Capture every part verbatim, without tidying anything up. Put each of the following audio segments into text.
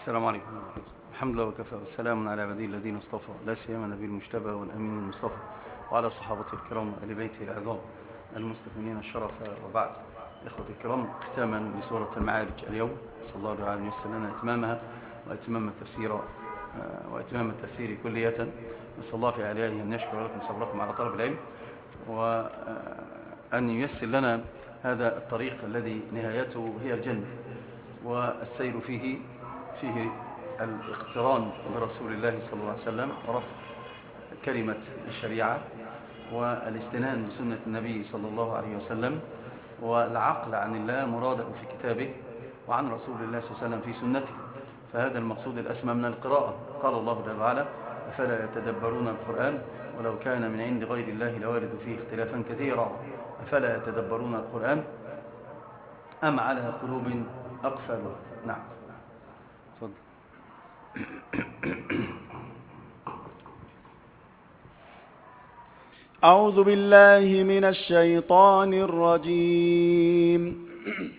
السلام عليكم. الحمد لله وكفى والسلام على عباده الذين اصطفى، لا سيما نبي المجتبى والامين المصطفى وعلى صحابته الكرام وآل بيته العظام المستثمرين الشرف، وبعد. اخوتي الكرام، ختاما لسورة المعارج اليوم، صلى الله عليه وسلم لنا اتمامها واتمام التفسير واتمام التفسير كلية. نسأل الله في عليائه ان يشكر لكم صبركم على طلب العلم، وأن ييسر لنا هذا الطريق الذي نهايته هي الجنة، والسير فيه فيه الاقتران برسول الله صلى الله عليه وسلم ورفع كلمة الشريعة والاستنان بسنة النبي صلى الله عليه وسلم، والعقل عن الله مراده في كتابه وعن رسول الله صلى الله عليه وسلم في سنته. فهذا المقصود الأسمى من القراءة. قال الله جل وعلا: أفلا يتدبرون القرآن ولو كان من عند غير الله لوارد فيه اختلافا كثيرا. أفلا يتدبرون القرآن أم على قلوب أقفالها. نعم، تفضل. أعوذ بالله من الشيطان الرجيم.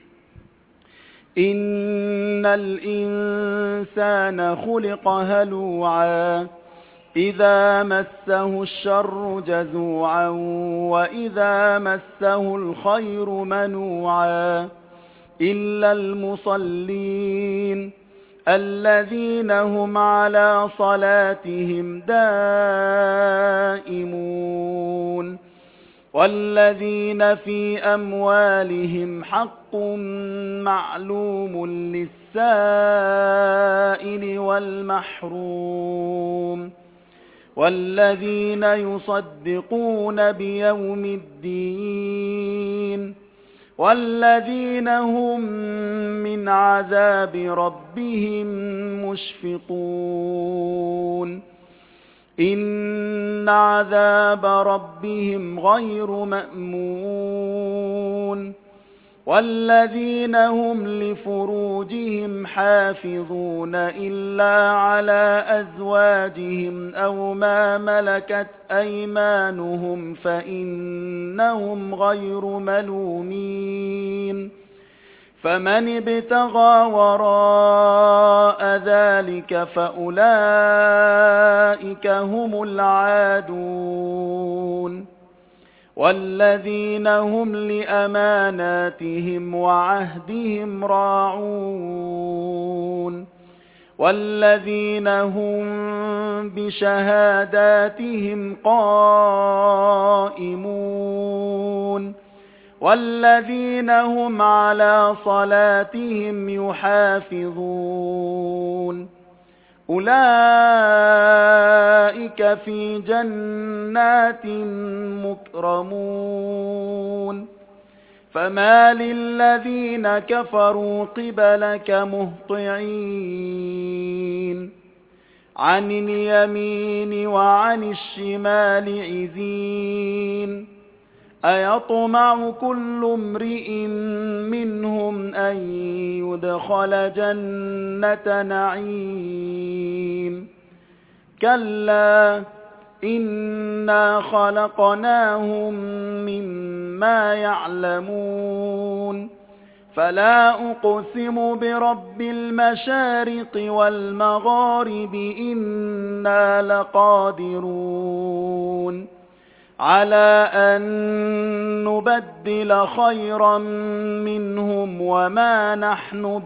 إن الإنسان خلق هلوعا إذا مسه الشر جزوعا وإذا مسه الخير منوعا إلا المصلين الذين هم على صلاتهم دائمون والذين في أموالهم حق معلوم للسائل والمحروم والذين يصدقون بيوم الدين والذين هم من عذاب ربهم مشفقون إن عذاب ربهم غير مأمون والذين هم لفروجهم حافظون إلا على أزواجهم أو ما ملكت أيمانهم فإنهم غير ملومين فمن ابتغى وراء ذلك فأولئك هم العادون والذين هم لأماناتهم وعهدهم راعون والذين هم بشهاداتهم قائمون والذين هم على صلاتهم يحافظون أولئك في جنات مكرمون فما للذين كفروا قبلك مهطعين عن اليمين وعن الشمال عزين أيطمع كل امرئ منهم أن يدخل جنة نعيم كلا إنا خلقناهم مما يعلمون فلا أقسم برب المشارق والمغارب إنا لقادرون على أن نبدل خيرا منهم وما نحن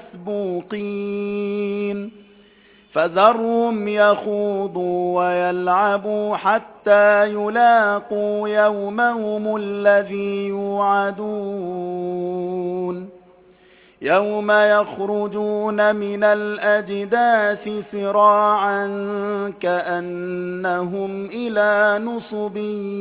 بمسبوقين فذرهم يخوضوا ويلعبوا حتى يلاقوا يومهم الذي يوعدون يوم يخرجون من الأجداث سراعا كأنهم إلى نصب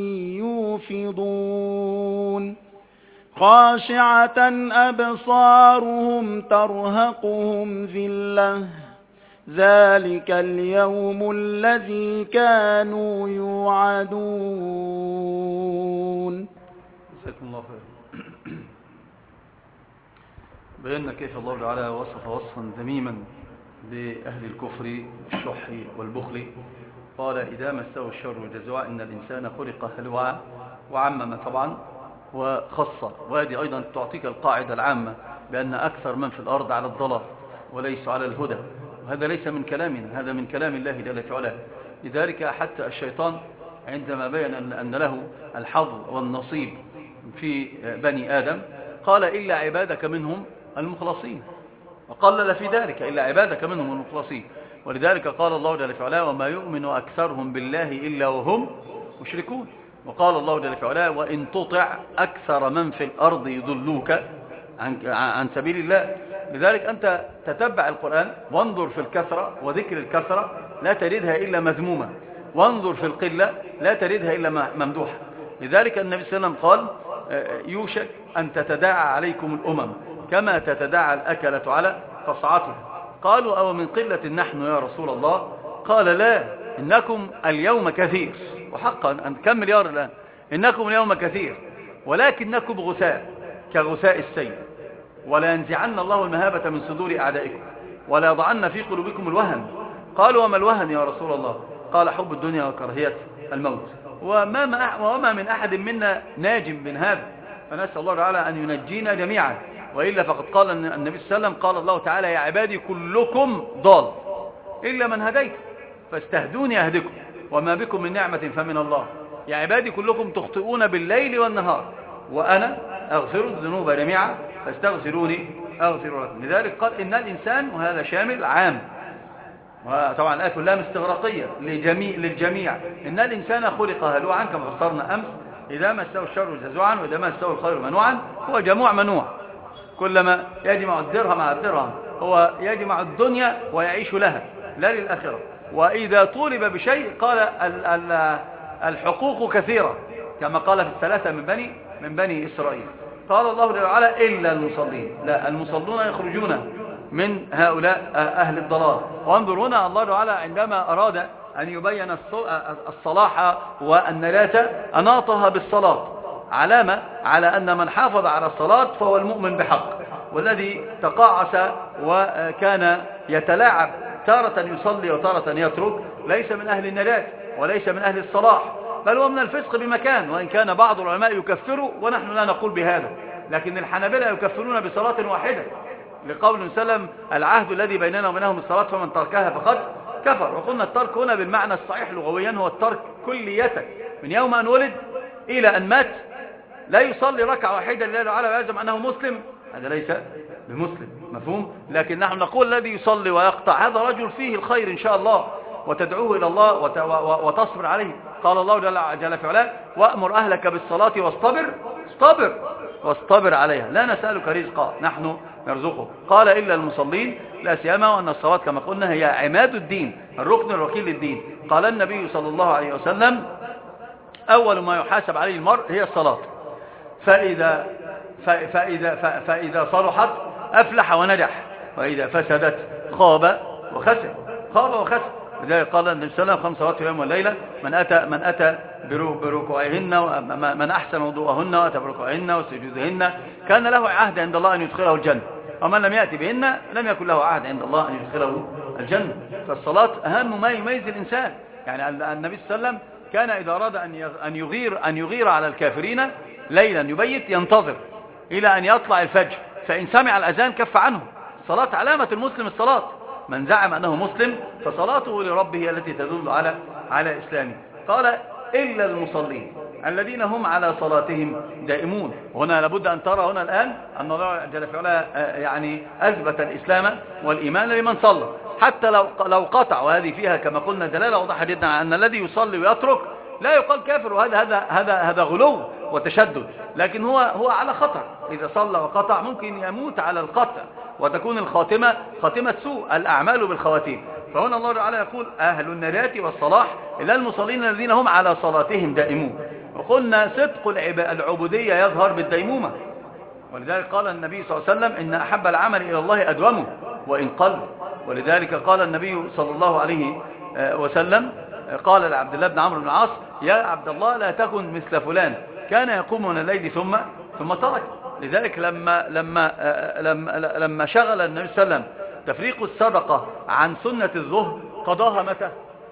يوفضون خاشعة أبصارهم ترهقهم ذلة ذلك اليوم الذي كانوا يوعدون. جزاكم الله خير. بينا كيف الله تعالى وصف وصفا ذميما بأهل الكفر والشح والبخل. قال: إذا مسه الشر جزوعا إن الإنسان خلق هلوعا، وعمم طبعا وخص. وهذه أيضا تعطيك القاعدة العامة بأن أكثر من في الأرض على الضلال وليس على الهدى، وهذا ليس من كلامنا، هذا من كلام الله جل في علاه. لذلك حتى الشيطان عندما بين أن له الحظ والنصيب في بني آدم قال إلا عبادك منهم المخلصين، وقلل في ذلك إلا عبادك منهم المخلصين. ولذلك قال الله جل في علاه وما يؤمن أكثرهم بالله إلا وهم مشركون. وقال الله جل في علاه وإن تطع أكثر من في الأرض يضلوك عن, عن سبيل الله. لذلك أنت تتبع القرآن وانظر في الكثرة وذكر الكثرة لا تردها إلا مذمومة، وانظر في القلة لا تردها إلا ممدوحة. لذلك النبي صلى الله عليه وسلم قال يوشك أن تتداعى عليكم الأمم كما تتداعى الأكلة على قصعتها. قالوا أو من قلة نحن يا رسول الله؟ قال لا، إنكم اليوم كثير، وحقا أن كم مليار الآن، إنكم اليوم كثير ولكنكم غثاء كغثاء السيل، ولا ينزعن الله المهابة من صدور أعدائكم ولا يضعن في قلوبكم الوهن. قالوا وما الوهن يا رسول الله؟ قال حب الدنيا وكراهية الموت. وما, وما من أحد منا ناج من هذا، فنسأل الله تعالى أن ينجينا جميعا. وإلا فقد قال النبي صلى الله عليه وسلم قال الله تعالى يا عبادي كلكم ضال إلا من هديت فاستهدوني أهدكم وما بكم من نعمة فمن الله. يا عبادي كلكم تخطئون بالليل والنهار وأنا أغفر الذنوب جميعا فاستغفروني أغفر لكم. لذلك قال إن الإنسان، وهذا شامل عام، وطبعا الآية كلها مستغرقية للجميع, للجميع إن الإنسان خلق هلوعا كما فسرنا أمس، إذا ما استوى الشر جزوعا وإذا ما استوى الخير منوعا. هو جموع منوع، كلما يجمع الدرهم مع الدرهم هو يجمع الدنيا ويعيش لها لا للآخرة. وإذا طولب بشيء قال الحقوق كثيرة كما قال في الثلاثة من بني من بني إسرائيل. قال الله تعالى إلا المصلين، لا، المصلون يخرجون من هؤلاء أهل الضلال. وانظر هنا الله تعالى عندما أراد أن يبين الصلاح والنجاة أناطها بالصلاة، علامة على أن من حافظ على الصلاة فهو المؤمن بحق، والذي تقاعس وكان يتلاعب تارة يصلي وتارة يترك ليس من أهل النجاة وليس من أهل الصلاح، بل هو من الفسق بمكان. وإن كان بعض العلماء يكفروا ونحن لا نقول بهذا، لكن الحنابلة يكفرون بصلاة واحدة لقول وسلم العهد الذي بيننا وبينهم الصلاة فمن تركها فقد كفر. وقلنا الترك هنا بالمعنى الصحيح لغويا هو الترك كلية، من يوم أن ولد إلى أن مات لا يصلي ركعة واحدة لله تعالى ويلزم أنه مسلم، هذا ليس بمسلم، مفهوم؟ لكن نحن نقول الذي يصلي ويقطع هذا رجل فيه الخير إن شاء الله وتدعوه إلى الله وتصبر عليه. قال الله جل في علاه وأمر أهلك بالصلاة واصطبر اصطبر واصطبر عليها لا نسألك رزقا نحن نرزقك. قال إلا المصلين، لا سيما وأن الصلاة كما قلنا هي عماد الدين، الركن الوكيل للدين. قال النبي صلى الله عليه وسلم أول ما يحاسب عليه المرء هي الصلاة، فإذا, فإذا, فإذا صلحت أفلح ونجح، وإذا فسدت خاب وخسر خاب وخسر. لذلك قال النبي صلى الله عليه وسلم خمس صلوات في اليوم والليلة من أتى, من أتى بركوعهن من أحسن وضوءهن وأتى بركوعهن وسجودهن كان له عهد عند الله أن يدخله الجنة، ومن لم يأتي بهن لم يكن له عهد عند الله أن يدخله الجنة. فالصلاة أهم ما يميز الإنسان. يعني النبي صلى الله عليه وسلم كان إذا أراد أن يغير, أن يغير على الكافرين ليلا يبيت ينتظر إلى أن يطلع الفجر، فإن سمع الأذان كف عنه. الصلاة علامة المسلم الصلاة، من زعم أنه مسلم فصلاته لربه التي تدل على على إسلامه. قال إلا المصلين الذين هم على صلاتهم دائمون. وهنا لابد أن ترى هنا الآن أن الله جل في علاه يعني أثبت الإسلام والإيمان لمن صلى حتى لو لو قطع، وهذه فيها كما قلنا دلالة واضحة جدا على أن الذي يصلي ويترك لا يقال كافر، وهذا هذا هذا هذا غلو وتشدد، لكن هو هو على خطر. إذا صلى وقطع ممكن يموت على القطع وتكون الخاتمة خاتمة سوء، الأعمال بالخواتيم. فهنا الله تعالى يقول أهل النجاة والصلاح إلا المصلين الذين هم على صلاتهم دائمون. وقلنا صدق العبودية يظهر بالديمومة، ولذلك قال النبي صلى الله عليه وسلم إن أحب العمل إلى الله أدومه وإن قل. ولذلك قال النبي صلى الله عليه وسلم قال لعبد الله بن عمرو بن العاص يا عبد الله لا تكن مثل فلان كان يقوم من الليل ثم ثم ترك. لذلك لما لما لما, لما شغل النبي صلى الله عليه وسلم تفريق الصدقة عن سنة الظهر قضاها متى؟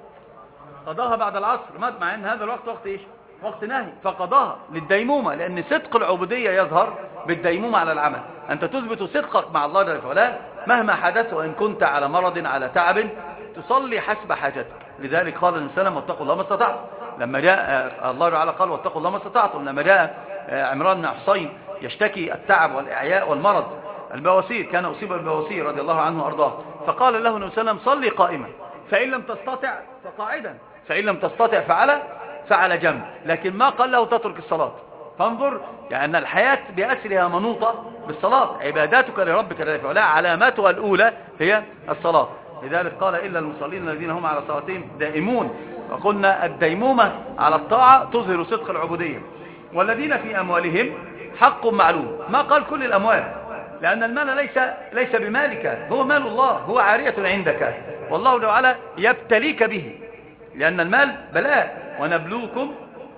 قضاها بعد العصر، مع ان هذا الوقت وقت ايش؟ وقت نهي، فقضاها للديمومة، لأن صدق العبودية يظهر بالديمومة على العمل. أنت تثبت صدقك مع الله جل وعلا مهما حدث، وإن كنت على مرض على تعب تصلي حسب حاجتك. لذلك قال النبي صلى الله عليه وسلم واتقوا الله ما استطعتم. لما جاء الله تعالى قال واتقوا الله ما استطعتم. لما جاء عمران بن حصين يشتكي التعب والإعياء والمرض البواسير، كان أصيب بالبواسير رضي الله عنه وأرضاه، فقال له النبي صلى الله عليه وسلم صلي قائما، فإن لم تستطع فقاعدا، فإن لم تستطع فعلى فعلى جنب، لكن ما قال له تترك الصلاة. فانظر يعني أن الحياة بأسرها منوطة بالصلاة، عباداتك لربك جل وعلا علاماتها الأولى هي الصلاة. لذلك قال إلا المصلين الذين هم على صلاتهم دائمون. وقلنا الديمومة على الطاعة تظهر صدق العبودية. والذين في أموالهم حق معلوم، ما قال كل الأموال، لأن المال ليس ليس بمالك، هو مال الله، هو عارية عندك، والله تعالى يبتليك به، لأن المال بلاء. ونبلوكم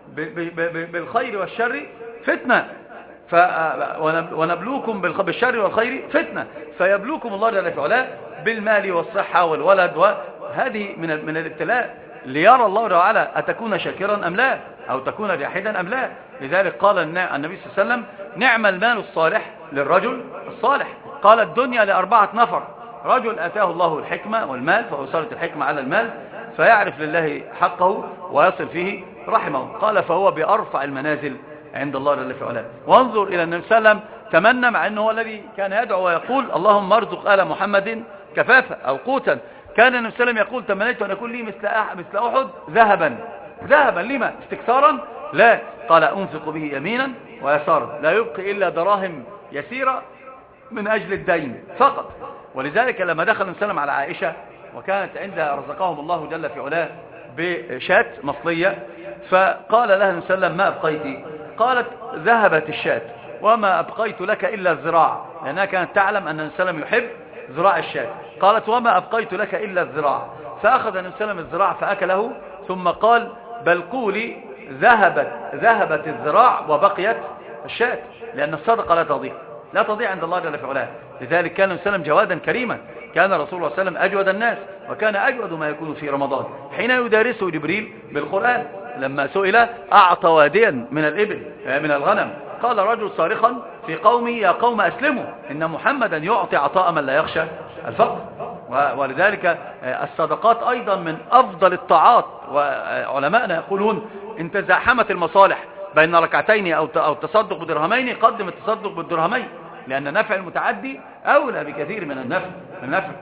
بالخير والشر فتنة، ف ونبلوكم بالشر والخير فتنة، فيبلوكم الله جل وعلا بالمال والصحة والولد، وهذه من من الابتلاء ليرى الله تعالى أتكون شاكرا أم لا، أو تكون جاحدا أم لا. لذلك قال النبي صلى الله عليه وسلم نعم المال الصالح للرجل الصالح. قال الدنيا لأربعة نفر: رجل أتاه الله الحكمة والمال فأصلت الحكمة على المال فيعرف لله حقه ويصل فيه رحمه، قال فهو بأرفع المنازل عند الله جل وعلا. وانظر إلى النبي صلى الله عليه وسلم تمنى، مع أنه هو الذي كان يدعو ويقول اللهم ارزق آل محمد كفافة أو قوتا. كان النبي صلى الله عليه وسلم يقول تمنيت أن يكون لي مثل مثل أحد ذهبا. ذهبا لما؟ استكثارا؟ لا، قال أنفق به يمينا ويسارا لا يبقي إلا دراهم يسيرة من أجل الدين فقط. ولذلك لما دخل النبي صلى الله عليه وسلم على عائشة وكانت عندها رزقهم الله جل في علاه بشاة مصلية، فقال لها النبي صلى الله عليه وسلم ما أبقيت؟ قالت ذهبت الشاة وما أبقيت لك إلا الذراع، لأنها كانت تعلم أن النبي صلى الله عليه وسلم يحب ذراع الشاة. قالت وما أبقيت لك إلا الذراع، فأخذ النبي صلى الله عليه وسلم الذراع فأكله، ثم قال بل قولي ذهبت ذهبت الذراع وبقيت الشاة، لأن الصدقة لا تضيع لا تضيع عند الله جل في علاه. لذلك كان النبي صلى الله عليه وسلم جوادا كريما، كان رسول الله صلى الله عليه وسلم أجود الناس، وكان أجود ما يكون في رمضان حين يدارسه جبريل بالقرآن. لما سئل أعطى واديا من الإبل من الغنم، قال رجل صارخا في قومه يا قوم أسلموا إن محمدا يعطي عطاء من لا يخشى الفقر. ولذلك الصدقات أيضا من أفضل الطاعات، وعلماءنا يقولون إن تزاحمت المصالح بين ركعتين أو التصدق بدرهمين قدم التصدق بالدرهمين، لأن نفع المتعدي أولى بكثير من النفع من النفع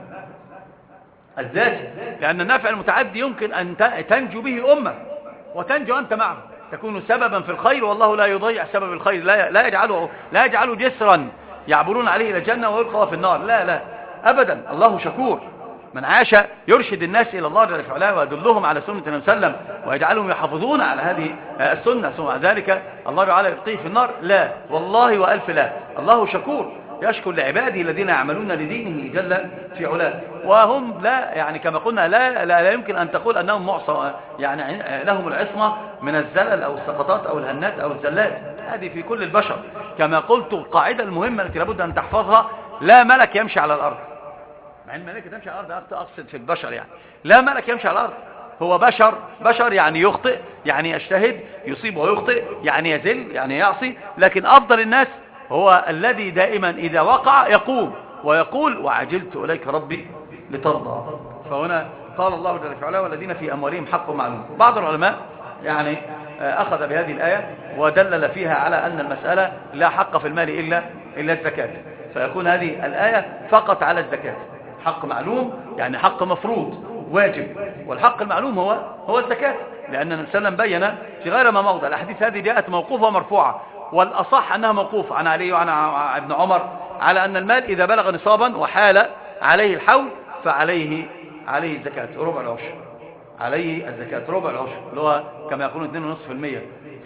الذاتي، لأن النفع المتعدي يمكن أن تنجو به أمة وتنجو أنت معه، تكون سببا في الخير، والله لا يضيع سبب الخير، لا لا يجعله لا يجعله جسرا يعبرون عليه إلى الجنة ويلقى في النار، لا لا أبدا. الله شكور، من عاش يرشد الناس إلى الله جل وعلا ويدلهم على سنة النبي صلى الله عليه وسلم ويجعلهم يحافظون على هذه السنة، ثم ذلك الله تعالى يلقيه في النار، لا والله وألف لا. الله شكور يشكر لعباده الذين يعملون لدينه جل في علاه، وهم لا يعني كما قلنا لا لا, لا يمكن أن تقول أنهم معصى يعني لهم العصمة من الزلل أو السقطات أو الهنات أو الزلات، هذه في كل البشر. كما قلت القاعدة المهمة التي لابد أن تحفظها: لا ملك يمشي على الأرض، مع ان الملائكه تمشي على الارض اقصد في البشر، يعني لا ملك يمشي على الارض، هو بشر بشر يعني يخطئ يعني يجتهد، يصيب ويخطئ يعني يزل يعني يعصي، لكن افضل الناس هو الذي دائما اذا وقع يقوم ويقول وعجلت اليك ربي لترضى. فهنا قال الله جل وعلا والذين في اموالهم حق معلوم. بعض العلماء يعني اخذ بهذه الايه ودلل فيها على ان المساله لا حق في المال الا الا الزكاه، فيكون هذه الايه فقط على الزكاه، حق معلوم يعني حق مفروض واجب، والحق المعلوم هو هو الزكاة، لأن النبي صلى الله عليه وسلم بين في غير ما موضع. الأحاديث هذه جاءت موقوفة ومرفوعة، والأصح أنها موقوفة عن علي وعن ابن عمر على أن المال إذا بلغ نصابا وحال عليه الحول فعليه عليه الزكاة ربع العشر، عليه الزكاة ربع العشر اللي هو كما يقولون اثنين فاصلة خمسة بالمئة.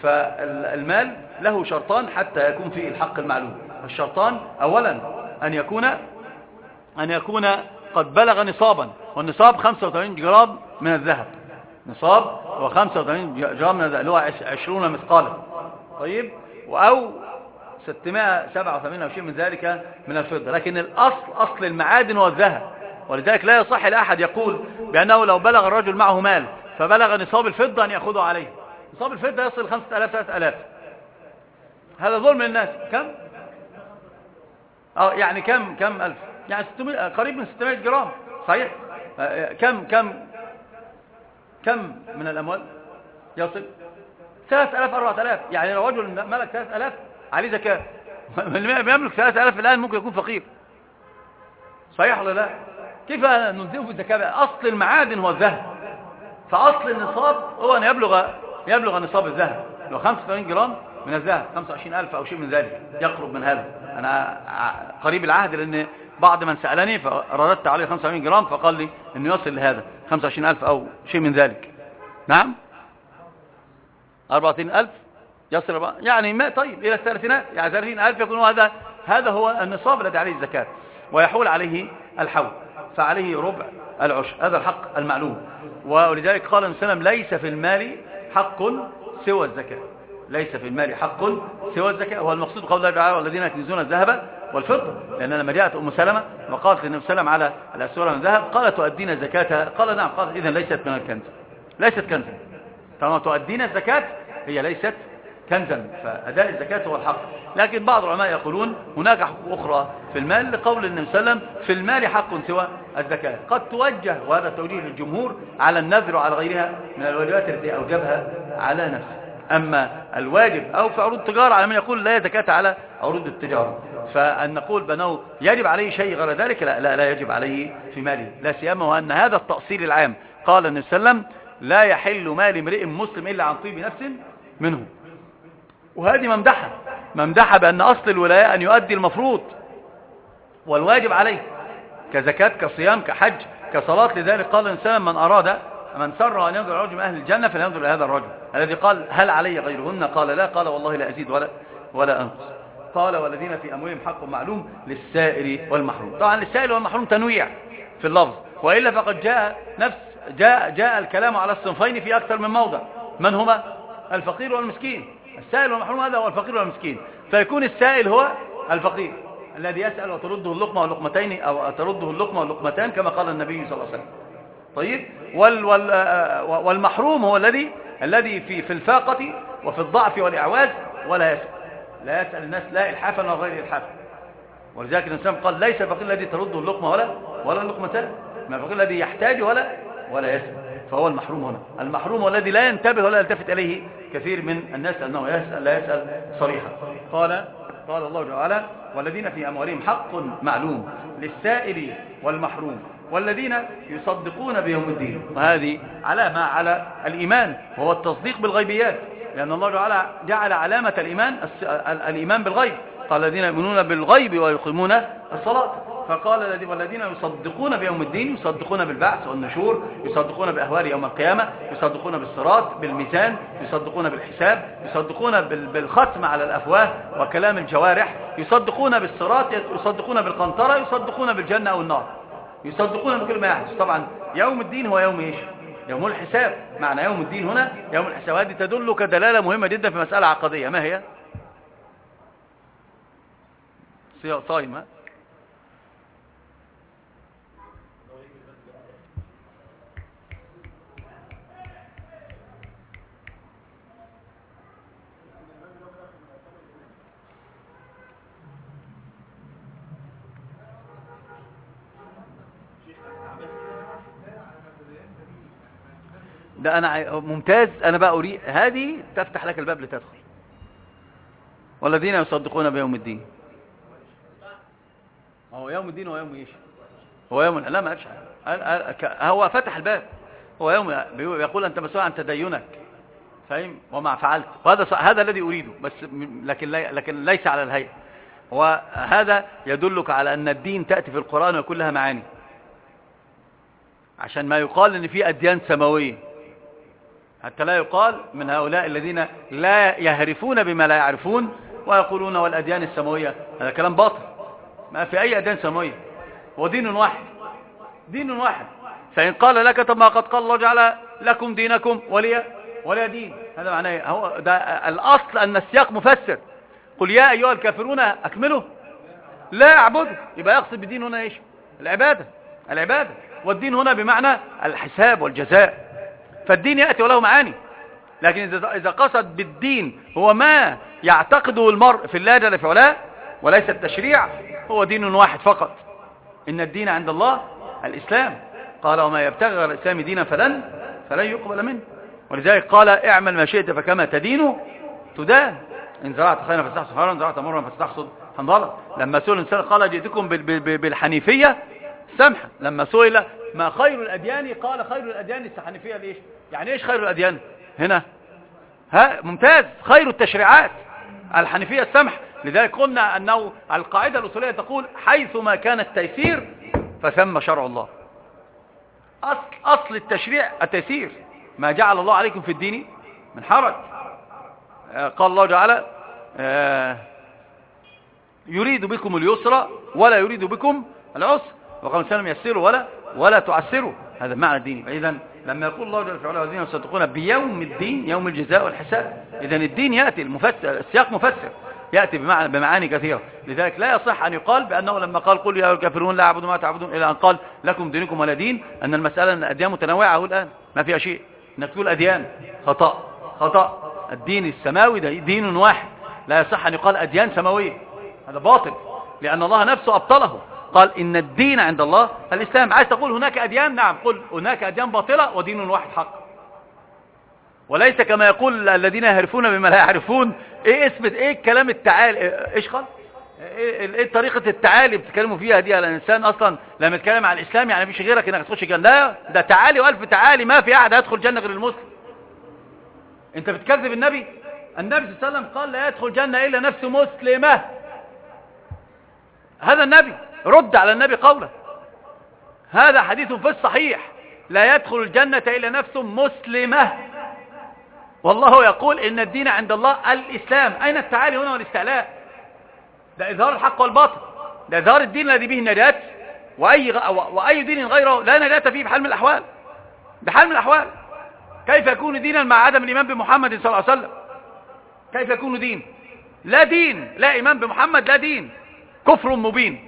فالمال له شرطان حتى يكون فيه الحق المعلوم. الشرطان أولا أن يكون أن يكون قد بلغ نصابا، والنصاب خمسة وثمانين جرام من الذهب، نصاب هو خمسة وثمانين جرام من الذهب اللي هو عشرون مثقالا، طيب، أو ستمائة وسبعة وثمانين أو شيء من ذلك من الفضة. لكن الأصل أصل المعادن هو الذهب، ولذلك لا يصح لأحد يقول بأنه لو بلغ الرجل معه مال فبلغ نصاب الفضة أن يأخذه عليه. نصاب الفضة يصل خمسة آلاف ثلاثة آلاف، هذا ظلم للناس. كم؟ أو يعني كم كم ألف؟ يعني ستمائة قريب من ستمائة جرام صحيح. كم كم كم من الأموال يصل؟ ثلاثة آلاف أربعة آلاف. يعني لو رجل ملك ثلاثة آلاف عليه زكاة، من يملك ثلاثة آلاف الآن ممكن يكون فقير، صحيح ولا لا؟ كيف ننزله في الزكاة؟ أصل المعادن هو الذهب، فأصل النصاب هو أن يبلغ يبلغ نصاب الذهب. لو خمسة وثمانين جرام من الذهب خمسة وعشرين ألف أو شيء من ذلك، يقرب من هذا. أنا قريب العهد لأن بعض من سألني فرددت عليه خمسة وثمانين جرام فقال لي أنه يصل لهذا خمسة وعشرين ألف أو شيء من ذلك. نعم أربعة وثلاثين ألف يصل يعني ما طيب إلى الثلاثينات، يعني ثلاثين ألف يكون هذا هذا هو النصاب الذي عليه الزكاة، ويحول عليه الحول فعليه ربع العشر. هذا الحق المعلوم. ولذلك قال النبي صلى الله عليه وسلم ليس في المال حق سوى الزكاة، ليس في المال حق سوى الزكاة. هو المقصود قول الله تعالى والذين يكنزون الذهب والفضة، لأن لما جاءت أم سلمة وقالت للنبي صلى الله عليه وسلم على الأسورة من ذهب قال تؤدين الزكاة؟ قال نعم. قال إذن ليست من الكنز، ليست كنزا. طالما تؤدين الزكاة هي ليست كنزا، فأداء الزكاة هو الحق. لكن بعض العلماء يقولون هناك حقوق أخرى في المال لقول النبي صلى الله عليه وسلم في المال حق سوى الزكاة. قد توجه، وهذا توجيه للجمهور، على النذر وعلى غيرها من الواجبات التي أوجبها على نفسه. أما الواجب أو في عروض التجارة على من يقول لا زكاة على عروض التجارة، فأن نقول بأنه يجب عليه شيء غير ذلك لا, لا, لا يجب عليه في ماله، لا سيما وأن هذا التأصيل العام. قال النبي صلى الله عليه وسلم لا يحل مال امرئ مسلم إلا عن طيب نفس منه. وهذه ممدحة ممدحة بأن أصل الولاية أن يؤدي المفروض والواجب عليه كزكاة كصيام كحج كصلاة. لذلك قال الإنسان من أراد من سر أن ينظر رجل من أهل الجنة فلينظر إلى هذا الرجل الذي قال هل علي غيرهن؟ قال لا. قال والله لا أزيد ولا ولا أنقص. قال والذين في أموالهم حق معلوم للسائل والمحروم. طبعا للسائل والمحروم تنويع في اللفظ، وإلا فقد جاء نفس جاء جاء الكلام على الصنفين في أكثر من موضع. من هما؟ الفقير والمسكين. السائل والمحروم هذا هو الفقير والمسكين. فيكون السائل هو الفقير الذي يسأل وترده اللقمة واللقمتين أو ترده اللقمة واللقمتان كما قال النبي صلى الله عليه وسلم. طيب وال وال والمحروم هو الذي الذي في في الفاقة وفي الضعف والإعواز ولا يسأل، لا يسأل الناس لا إلحافا ولا غير إلحافا. ولذلك الإنسان قال ليس الفقير الذي ترده اللقمة ولا ولا اللقمتان، ما الفقير الذي يحتاج ولا ولا يسأل، فهو المحروم هنا. المحروم هو الذي لا ينتبه ولا يلتفت إليه كثير من الناس أنه يسأل لا يسأل صريحا. قال قال الله تعالى والذين في أموالهم حق معلوم للسائل والمحروم والذين يصدقون بيوم الدين. وهذه علامة على الإيمان وهو التصديق بالغيبيات، لأن الله تعالى جعل علامة الإيمان الإيمان بالغيب. قال الذين يؤمنون بالغيب ويقيمون الصلاة. فقال والذين يصدقون بيوم الدين يصدقون بالبعث والنشور، يصدقون بأهوال يوم القيامة، يصدقون بالصراط بالميزان، يصدقون بالحساب، يصدقون بالختم على الأفواه وكلام الجوارح، يصدقون بالصراط، يصدقون بالقنطرة، يصدقون بالجنة أو النار، يصدقون بكل ما يحدث. طبعا يوم الدين هو يوم ايش؟ يوم الحساب. معنى يوم الدين هنا يوم الحساب. هذه تدلك دلالة مهمة جدا في مسألة عقدية. ما هي؟ صايم. ها ده أنا ممتاز. أنا بقى أريد هذه تفتح لك الباب لتدخل. والذين يصدقون بيوم الدين. هو يوم الدين هو يوم ايش؟ هو يوم لا ما قالش هو فتح الباب. هو يوم يقول أنت مسؤول عن تدينك، فاهم؟ وما فعلت. وهذا هذا الذي أريده، بس لكن لكن ليس على الهيئة. وهذا يدلك على أن الدين تأتي في القرآن ويكون لها معاني، عشان ما يقال أن في أديان سماوية، حتى لا يقال من هؤلاء الذين لا يهرفون بما لا يعرفون ويقولون والأديان السماوية. هذا كلام باطل. ما في أي أديان سماوية، هو دين واحد، دين واحد. فإن قال لك طب ما قد قال الله جعل لكم دينكم ولي ولا دين، هذا معناه هو ده الأصل أن السياق مفسر. قل يا أيها الكافرون أكملوا لا أعبد، يبقى يقصد بالدين هنا إيش؟ العبادة. العبادة والدين هنا بمعنى الحساب والجزاء. فالدين يأتي وله معاني، لكن إذا قصد بالدين هو ما يعتقده المرء في الله جل في علاه وليس التشريع، هو دين واحد فقط. إن الدين عند الله الإسلام. قال وما يبتغي غير الإسلام دينا فلن فلن يقبل منه. ولذلك قال اعمل ما شئت فكما تدين تدان. إن زرعت خيرا فاستحصد خيرا، إن زرعت مرا فاستحصد حنظلا. لما سئل الإنسان قال جئتكم بالحنيفية سمحا. لما سئل ما خير الأديان قال خير الأديان الحنيفية. ليش؟ يعني إيش خير الأديان هنا؟ ها ممتاز، خير التشريعات الحنيفية السمح. لذلك قلنا أنه القاعدة الأصولية تقول حيثما كان التيسير فثم شرع الله. أصل, أصل التشريع التيسير، ما جعل الله عليكم في الدين من حرج. قال الله تعالى يريد بكم اليسر ولا يريد بكم العسر، وقال سلم يسروا ولا ولا تعسروا. هذا معنى الدين. إذن لما يقول الله جل وعلا والذين يصدقون بيوم الدين يوم الجزاء والحساب، إذن الدين يأتي المفسر، السياق مفسر يأتي بمعنى بمعاني كثيرة. لذلك لا يصح أن يقال بأنه لما قال قل يا الكافرون لا أعبد ما تعبدون إلى أن قال لكم دينكم ولا دين، أن المسألة أن الأديان متنوعة الآن ما فيها شيء. إنك تقول أديان خطأ خطأ. الدين السماوي ده دين واحد، لا يصح أن يقال أديان سماوية، هذا باطل، لأن الله نفسه أبطله. قال إن الدين عند الله الإسلام. عايز تقول هناك أديان؟ نعم، قل هناك أديان باطلة ودين واحد حق. وليس كما يقول الذين يعرفون بما لا يعرفون. ايه اسم ايه الكلام التعالي؟ ايش قال؟ ايه, إيه طريقة التعالي بتتكلموا فيها دي على الانسان؟ اصلا لما يتكلم عن الاسلام يعني مفيش غيرك انك تخش الجنة. لا، ده تعالي والف تعالي، ما في احد هيدخل الجنة غير المسلم. انت بتكذب النبي. النبي صلى الله عليه وسلم قال لا يدخل الجنة الا نفس مسلمة. هذا النبي، رد على النبي قوله. هذا حديث في الصحيح، لا يدخل الجنة الا نفس مسلمة. والله يقول إن الدين عند الله الإسلام. أين التعالي هنا والاستعلاء؟ ده إظهار الحق والباطل، ده إظهار الدين الذي به النجاة، وأي, غ... وأي دين غيره لا نجاة فيه بحال من الأحوال. بحال من الأحوال. كيف يكون دينا مع عدم الإيمان بمحمد صلى الله عليه وسلم؟ كيف يكون دين؟ لا دين، لا إيمان بمحمد، لا دين، كفر مبين.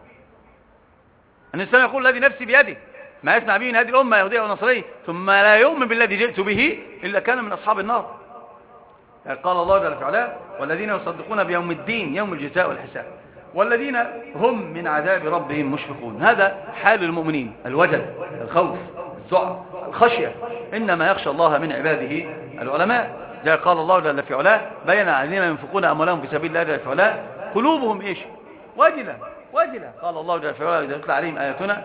الإنسان يقول الذي نفسي بيده ما يسمع به من هذه الأمة يهودية ونصرية ثم لا يؤمن بالذي جئت به إلا كان من أصحاب النار. قال الله جل وعلا والذين يصدقون بيوم الدين يوم الجزاء والحساب والذين هم من عذاب ربهم مشفقون. هذا حال المؤمنين، الوجل، الخوف، الذعر، الخشية. إنما يخشى الله من عباده العلماء. جاء قال الله جل في علاه بين الذين ينفقون أموالهم في سبيل الله جل في علاه قلوبهم إيش؟ وجلة وجلة. قال الله جل في علاه إذا تتلى عليهم آياتنا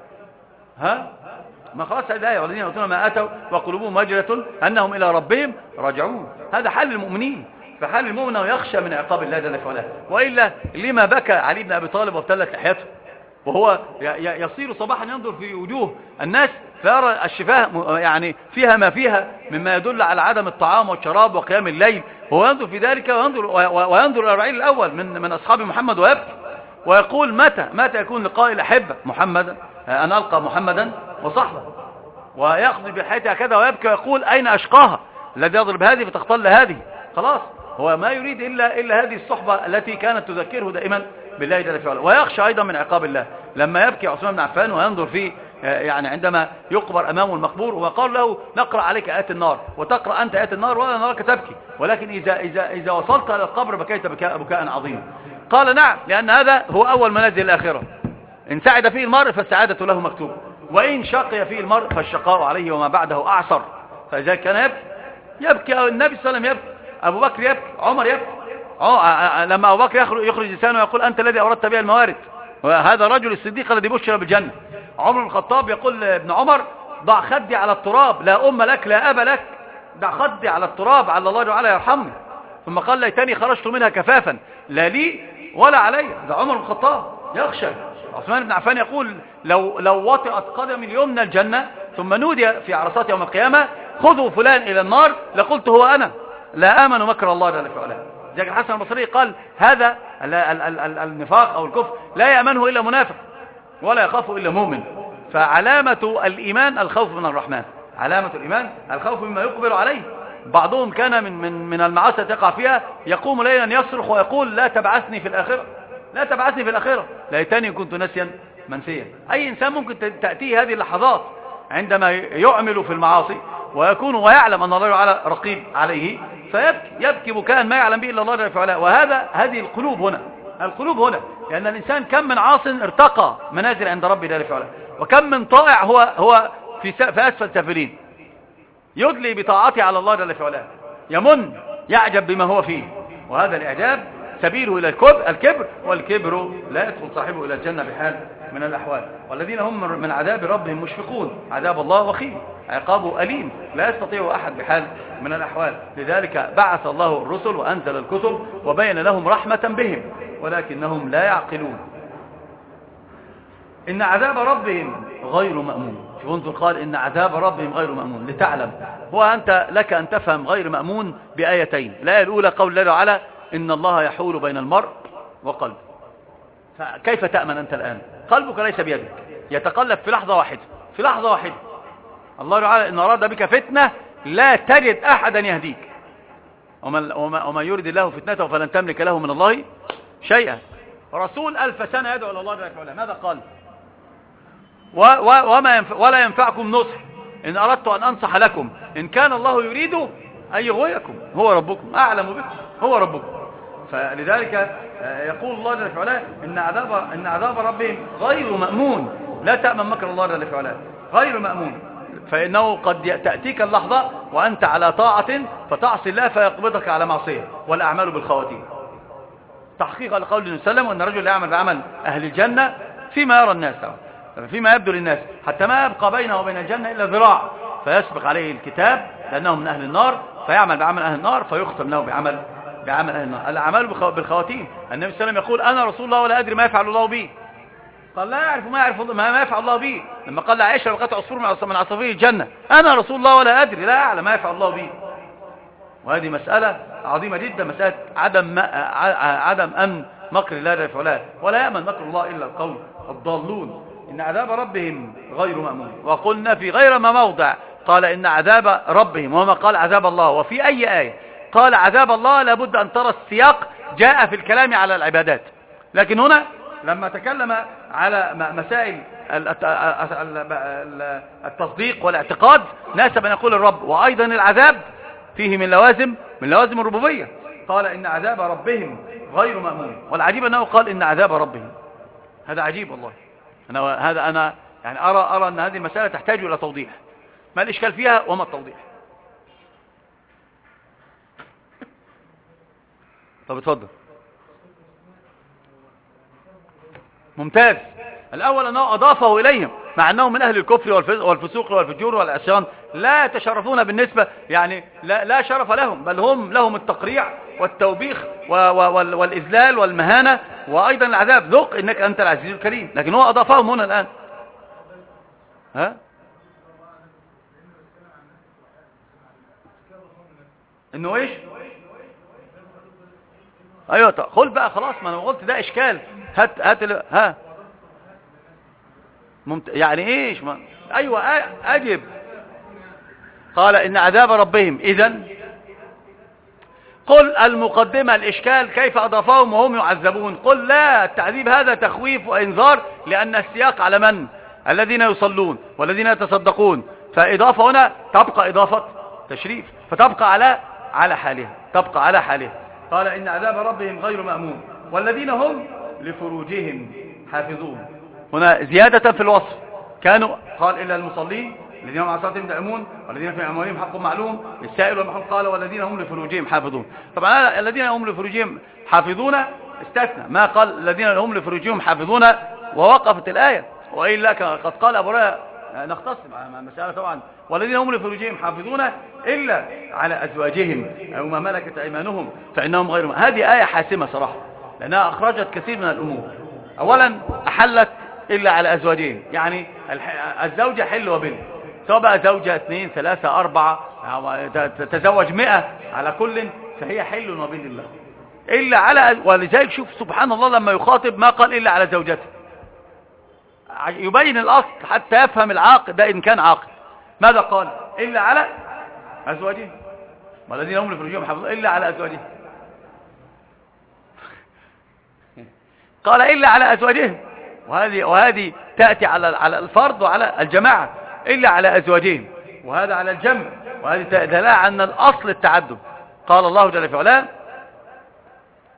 ها ما خلاص الآية والذين يؤتون ما آتوا وقلوبهم وجلة أنهم إلى ربهم راجعون. هذا حال المؤمنين. فحال المؤمن يخشى من عقاب الله جل وعلا. وإلا لما بكى علي بن أبي طالب وابتلت لحيته وهو يصير صباحا ينظر في وجوه الناس فيرى الشفاه يعني فيها ما فيها مما يدل على عدم الطعام والشراب وقيام الليل، وهو ينظر في ذلك وينظر, وينظر إلى الرعيل الأول من من أصحاب محمد ويبكي ويقول متى متى يكون لقاء الأحبة محمدا أن ألقى محمدا وصحبه، ويأخذ بحياتها هكذا ويبكي ويقول أين أشقاها الذي يضرب هذه فتختل هذه. خلاص هو ما يريد إلا, إلا هذه الصحبة التي كانت تذكره دائما بالله جل وعلا. ويخشى أيضا من عقاب الله لما يبكي عثمان بن عفان وينظر فيه يعني عندما يقبر أمامه المقبور وقال له نقرأ عليك آيات النار وتقرأ أنت آيات النار ولا نراك تبكي، ولكن إذا, إذا, إذا وصلت إلى القبر بكيت بكاء, بكاء عظيما. قال نعم، لأن هذا هو أول منازل الآخرة. إن سعد فيه المرء فالسعادة له مكتوبة، وإن شقي فيه المرء فالشقاء عليه وما بعده أعصر. فإذا كان يبكي يبكي النبي صلى الله عليه وسلم يبكي، أبو بكر يبكي، عمر يبكي. لما أبو بكر يخرج لسانه ويقول أنت الذي أوردت بها الموارد، وهذا رجل الصديق الذي بشر بالجنة. عمر بن الخطاب يقول ابن عمر ضع خدي على التراب، لا أم لك لا أب لك، ضع خدي على التراب على الله تعالى يرحمني. ثم قال ليتني خرجت منها كفافا لا لي ولا علي. ده عمر بن الخطاب يخشى. عثمان بن عفان يقول لو لو وطئت قدم اليمنى الجنة ثم نودي في عرصات يوم القيامة خذوا فلان إلى النار لقلت هو أنا لا آمن مكر الله جل وعلا. جاء الحسن البصري قال هذا النفاق أو الكفر لا يأمنه إلا منافق ولا يخافه إلا مؤمن. فعلامة الإيمان الخوف من الرحمن، علامة الإيمان الخوف مما يقبل عليه. بعضهم كان من من من المعاصي تقع فيها يقوم ليلا يصرخ ويقول لا تبعثني في الآخرة، لا تبعثني في الآخرة، ليتني كنت نسيا منسيا. أي إنسان ممكن تأتيه هذه اللحظات عندما يعمل في المعاصي ويكون ويعلم أن الله تعالى رقيب عليه فيبكي، يبكي بكاء ما يعلم به إلا الله جل وعلا. وهذا هذه القلوب هنا القلوب هنا، لأن الإنسان كم من عاص ارتقى منازل عند ربه جل في علاه، وكم من طائع هو هو في في أسفل سافلين، يدلي بطاعته على الله جل في علاه، يمن يعجب بما هو فيه، وهذا الإعجاب سبيله إلى الكبر, الكبر والكبر لا يدخل صاحبه إلى الجنة بحال من الأحوال. والذين هم من عذاب ربهم مشفقون، عذاب الله وخيم، عقابه أليم، لا يستطيع أحد بحال من الأحوال. لذلك بعث الله الرسل وأنزل الكتب وبين لهم رحمة بهم، ولكنهم لا يعقلون. إن عذاب ربهم غير مأمون. شوفوا قال إن عذاب ربهم غير مأمون، لتعلم هو أنت لك أن تفهم غير مأمون بآيتين. الآية الأولى قول الله تعالى إن الله يحول بين المرء وقلبه. فكيف تأمن أنت الآن؟ قلبك ليس بيدك، يتقلب في لحظة واحدة، في لحظة واحدة. الله تعالى إن أراد بك فتنة لا تجد أحدا يهديك، ومن, ومن يريد الله فتنته فلن تملك له من الله شيئا. رسول ألف سنة يدعو إلى الله جل وعلا، ماذا قال؟ و و وما ينفع ولا ينفعكم نصح إن أردت أن أنصح لكم إن كان الله يريد أن يغويكم هو ربكم أعلم بكم هو ربكم. فلذلك يقول الله جل وعلا إن عذاب إن عذاب ربهم غير مأمون، لا تأمن مكر الله جل وعلا، غير مأمون. فإنه قد تأتيك اللحظة وأنت على طاعة فتعصي الله فيقبضك على معصية، والأعمال بالخواتيم. تحقيق لقول النبي صلى الله عليه وسلم أن الرجل يعمل بعمل أهل الجنة فيما يرى الناس، فيما يبدو للناس، حتى ما يبقى بينه وبين الجنة إلا ذراع، فيسبق عليه الكتاب لأنه من أهل النار، فيعمل بعمل أهل النار فيختم له بعمل بعمل أهل النار. الأعمال بالخواتيم. النبي صلى الله عليه وسلم يقول أنا رسول الله ولا أدري ما يفعل الله بي. قال لا يعرف ما يعرف ما, ما يفعل الله بي. لما قال لعائشة لقد عصفور من عصافير الجنة، أنا رسول الله ولا أدري، لا أعلم ما يفعل الله بي. وهذه مسألة عظيمة جدا، مسألة عدم عدم أمن مكر الله جل وعلا، ولا يأمن مكر الله إلا القوم الضالون. إن عذاب ربهم غير مأمون. وقلنا في غير ما موضع قال إن عذاب ربهم، وما قال عذاب الله. وفي أي آية قال عذاب الله لابد أن ترى السياق جاء في الكلام على العبادات، لكن هنا لما تكلم على مسائل التصديق والاعتقاد ناسب أن يقول الرب. وأيضا العذاب فيه من لوازم من لوازم الربوبية، قال إن عذاب ربهم غير مأمون. والعجيب أنه قال إن عذاب ربهم، هذا عجيب والله. أنا هذا أنا يعني أرى أرى أن هذه المسألة تحتاج إلى توضيح. ما الإشكال فيها وما التوضيح؟ طب اتفضل. ممتاز. الأول أنه أضافه إليهم مع أنهم من أهل الكفر والفسوق والفجور والعصيان، لا يتشرفون بالنسبة، يعني لا, لا شرف لهم، بل هم لهم التقريع والتوبيخ والإذلال والمهانة، وأيضا العذاب. ذق إنك أنت العزيز الكريم. لكن هو أضافهم هنا الآن. ها؟ إنه إيش؟ أيوة قل بقى خلاص، ما أنا قلت ده إشكال. هات هات ها ممت... يعني إيش ما... أيوة أجب. قال إن عذاب ربهم إذن قل المقدمة الإشكال كيف أضافهم وهم يعذبون. قل لا، التعذيب هذا تخويف وإنذار، لأن السياق على من؟ الذين يصلون والذين يتصدقون. فإضافة هنا تبقى إضافة تشريف، فتبقى على على حالها، تبقى على حالها. قال إن عذاب ربهم غير مأمون والذين هم لفروجهم حافظون. هنا زيادة في الوصف. كانوا قال إلا المصلين الذين هم على صلاتهم دائمون والذين في أموالهم حق معلوم للسائل والمحروم. قال والذين هم لفروجهم حافظون. طبعا الذين هم لفروجهم حافظون استثنى، ما قال الذين هم لفروجهم حافظون ووقفت الآية. وإلا قد قال أبو هريرة نختص مع مسألة طبعا والذين هم لفروجهم حافظون إلا على أزواجهم أو ما ملكت أيمانهم فإنهم غير. هذه آية حاسمة صراحة، لأنها أخرجت كثير من الأمور. أولا أحلت إلا على أزواجهم، يعني الزوجة حل وبنت، سواء بقى زوجة اثنين ثلاثة أربعة تتزوج مئة على كل، فهي حل وبنت الله إلا على. ولذلك شوف سبحان الله لما يخاطب ما قال إلا على زوجته، يبين الأصل حتى يفهم العاقل ده إن كان عاقل. ماذا قال؟ إلا على أزواجهم والذين هم لفروجهم حافظون إلا على أزواجهم. قال إلا على أزواجهم، وهذه وهذه تأتي على على الفرد وعلى الجماعة. إلا على أزواجهم، وهذا على الجمع، وهذه دلالة أن الأصل التعدد. قال الله جل وعلا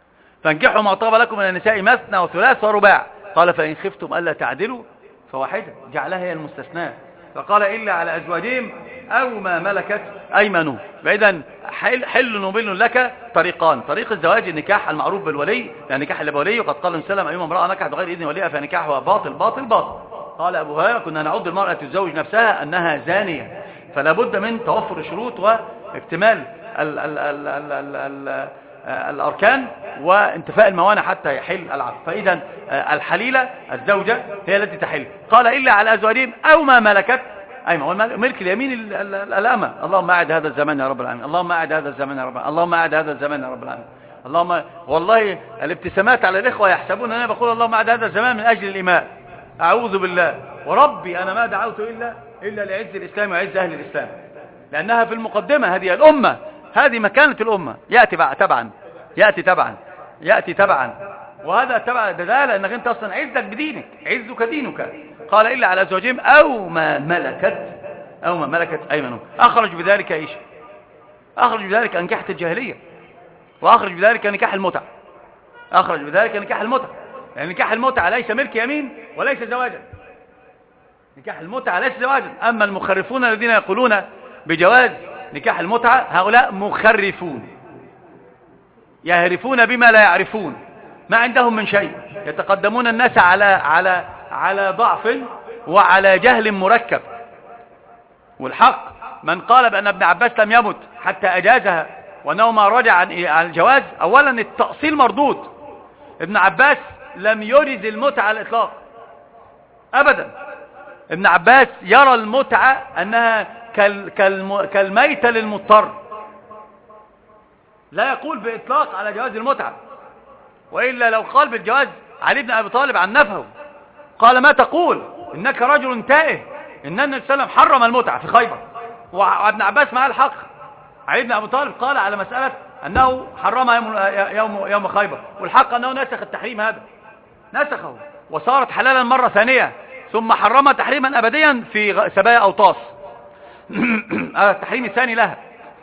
فانكحوا ما طاب لكم من النساء مثنى وثلاث ورباع. قال فإن خفتم ألا تعدلوا فواحدة، جعلها هي المستثناء. فقال إلا على أزواجهم أو ما ملكت أيمانهم. فإذا حل, حل مبين لك طريقان: طريق الزواج النكاح المعروف بالولي، يعني نكاح الولي، وقد قال النبي صلى الله عليه وسلم: أيما امرأة نكحت بغير إذن وليها فنكاحها باطل باطل باطل. قال أبو هريرة: كنا نعد المرأة تزوج نفسها أنها زانية، فلا بد من توفر الشروط واكتمال ال ال ال ال ال ال الأركان وانتفاء الموانع حتى يحل العقد. فإذا الحليلة الزوجة هي التي تحل. قال إلا على أزواجهم أو ما ملكت أيمانهم، ملك اليمين الأمة. اللهم أعد هذا الزمان يا رب العالمين، اللهم أعد هذا الزمان يا رب العالمين، اللهم أعد هذا الزمان يا رب العالمين. اللهم والله الابتسامات على الإخوة يحسبون أن أنا بقول اللهم أعد هذا الزمان من أجل الإماء. أعوذ بالله وربي أنا ما دعوت إلا إلا لعز الإسلام وعز أهل الإسلام، لأنها في المقدمة. هذه الأمة، هذه مكانة الأمة. يأتي تبعا يأتي تبعا يأتي تبعا وهذا تبع دلالة أنك أنت أصلا عزك بدينك، عزك دينك. قال إلا على أزواجهم أو ما ملكت أو ما ملكت أيمانهم. أخرج بذلك إيش؟ أخرج بذلك أنكحة الجاهلية، وأخرج بذلك نكاح المتعة. أخرج بذلك نكاح المتعة، يعني نكاح المتعة ليس ملك يمين وليس زواجا. نكاح المتعة ليس زواجا. أما المخرفون الذين يقولون بجواز نكاح المتعة هؤلاء مخرفون، يهرفون بما لا يعرفون، ما عندهم من شيء، يتقدمون الناس على على على ضعف وعلى جهل مركب. والحق من قال بأن ابن عباس لم يمت حتى أجازها وأنه ما رجع عن الجواز، أولا التأصيل مردود. ابن عباس لم يجز المتعة على الإطلاق أبدا. ابن عباس يرى المتعة أنها كالميتة للمضطر، لا يقول بإطلاق على جواز المتعة. وإلا لو قال بالجواز علي بن أبي طالب عنفه، قال: ما تقول إنك رجل تائه، إن النبي صلى الله عليه وسلم حرم المتعة في خيبر. وابن عباس معه الحق. علي بن أبي طالب قال على مسألة أنه حرمها يوم, يوم, يوم خيبر، والحق أنه نسخ التحريم هذا، نسخه وصارت حلالا مرة ثانية، ثم حرمها تحريما أبديا في سبايا أوطاس. التحريم الثاني لها.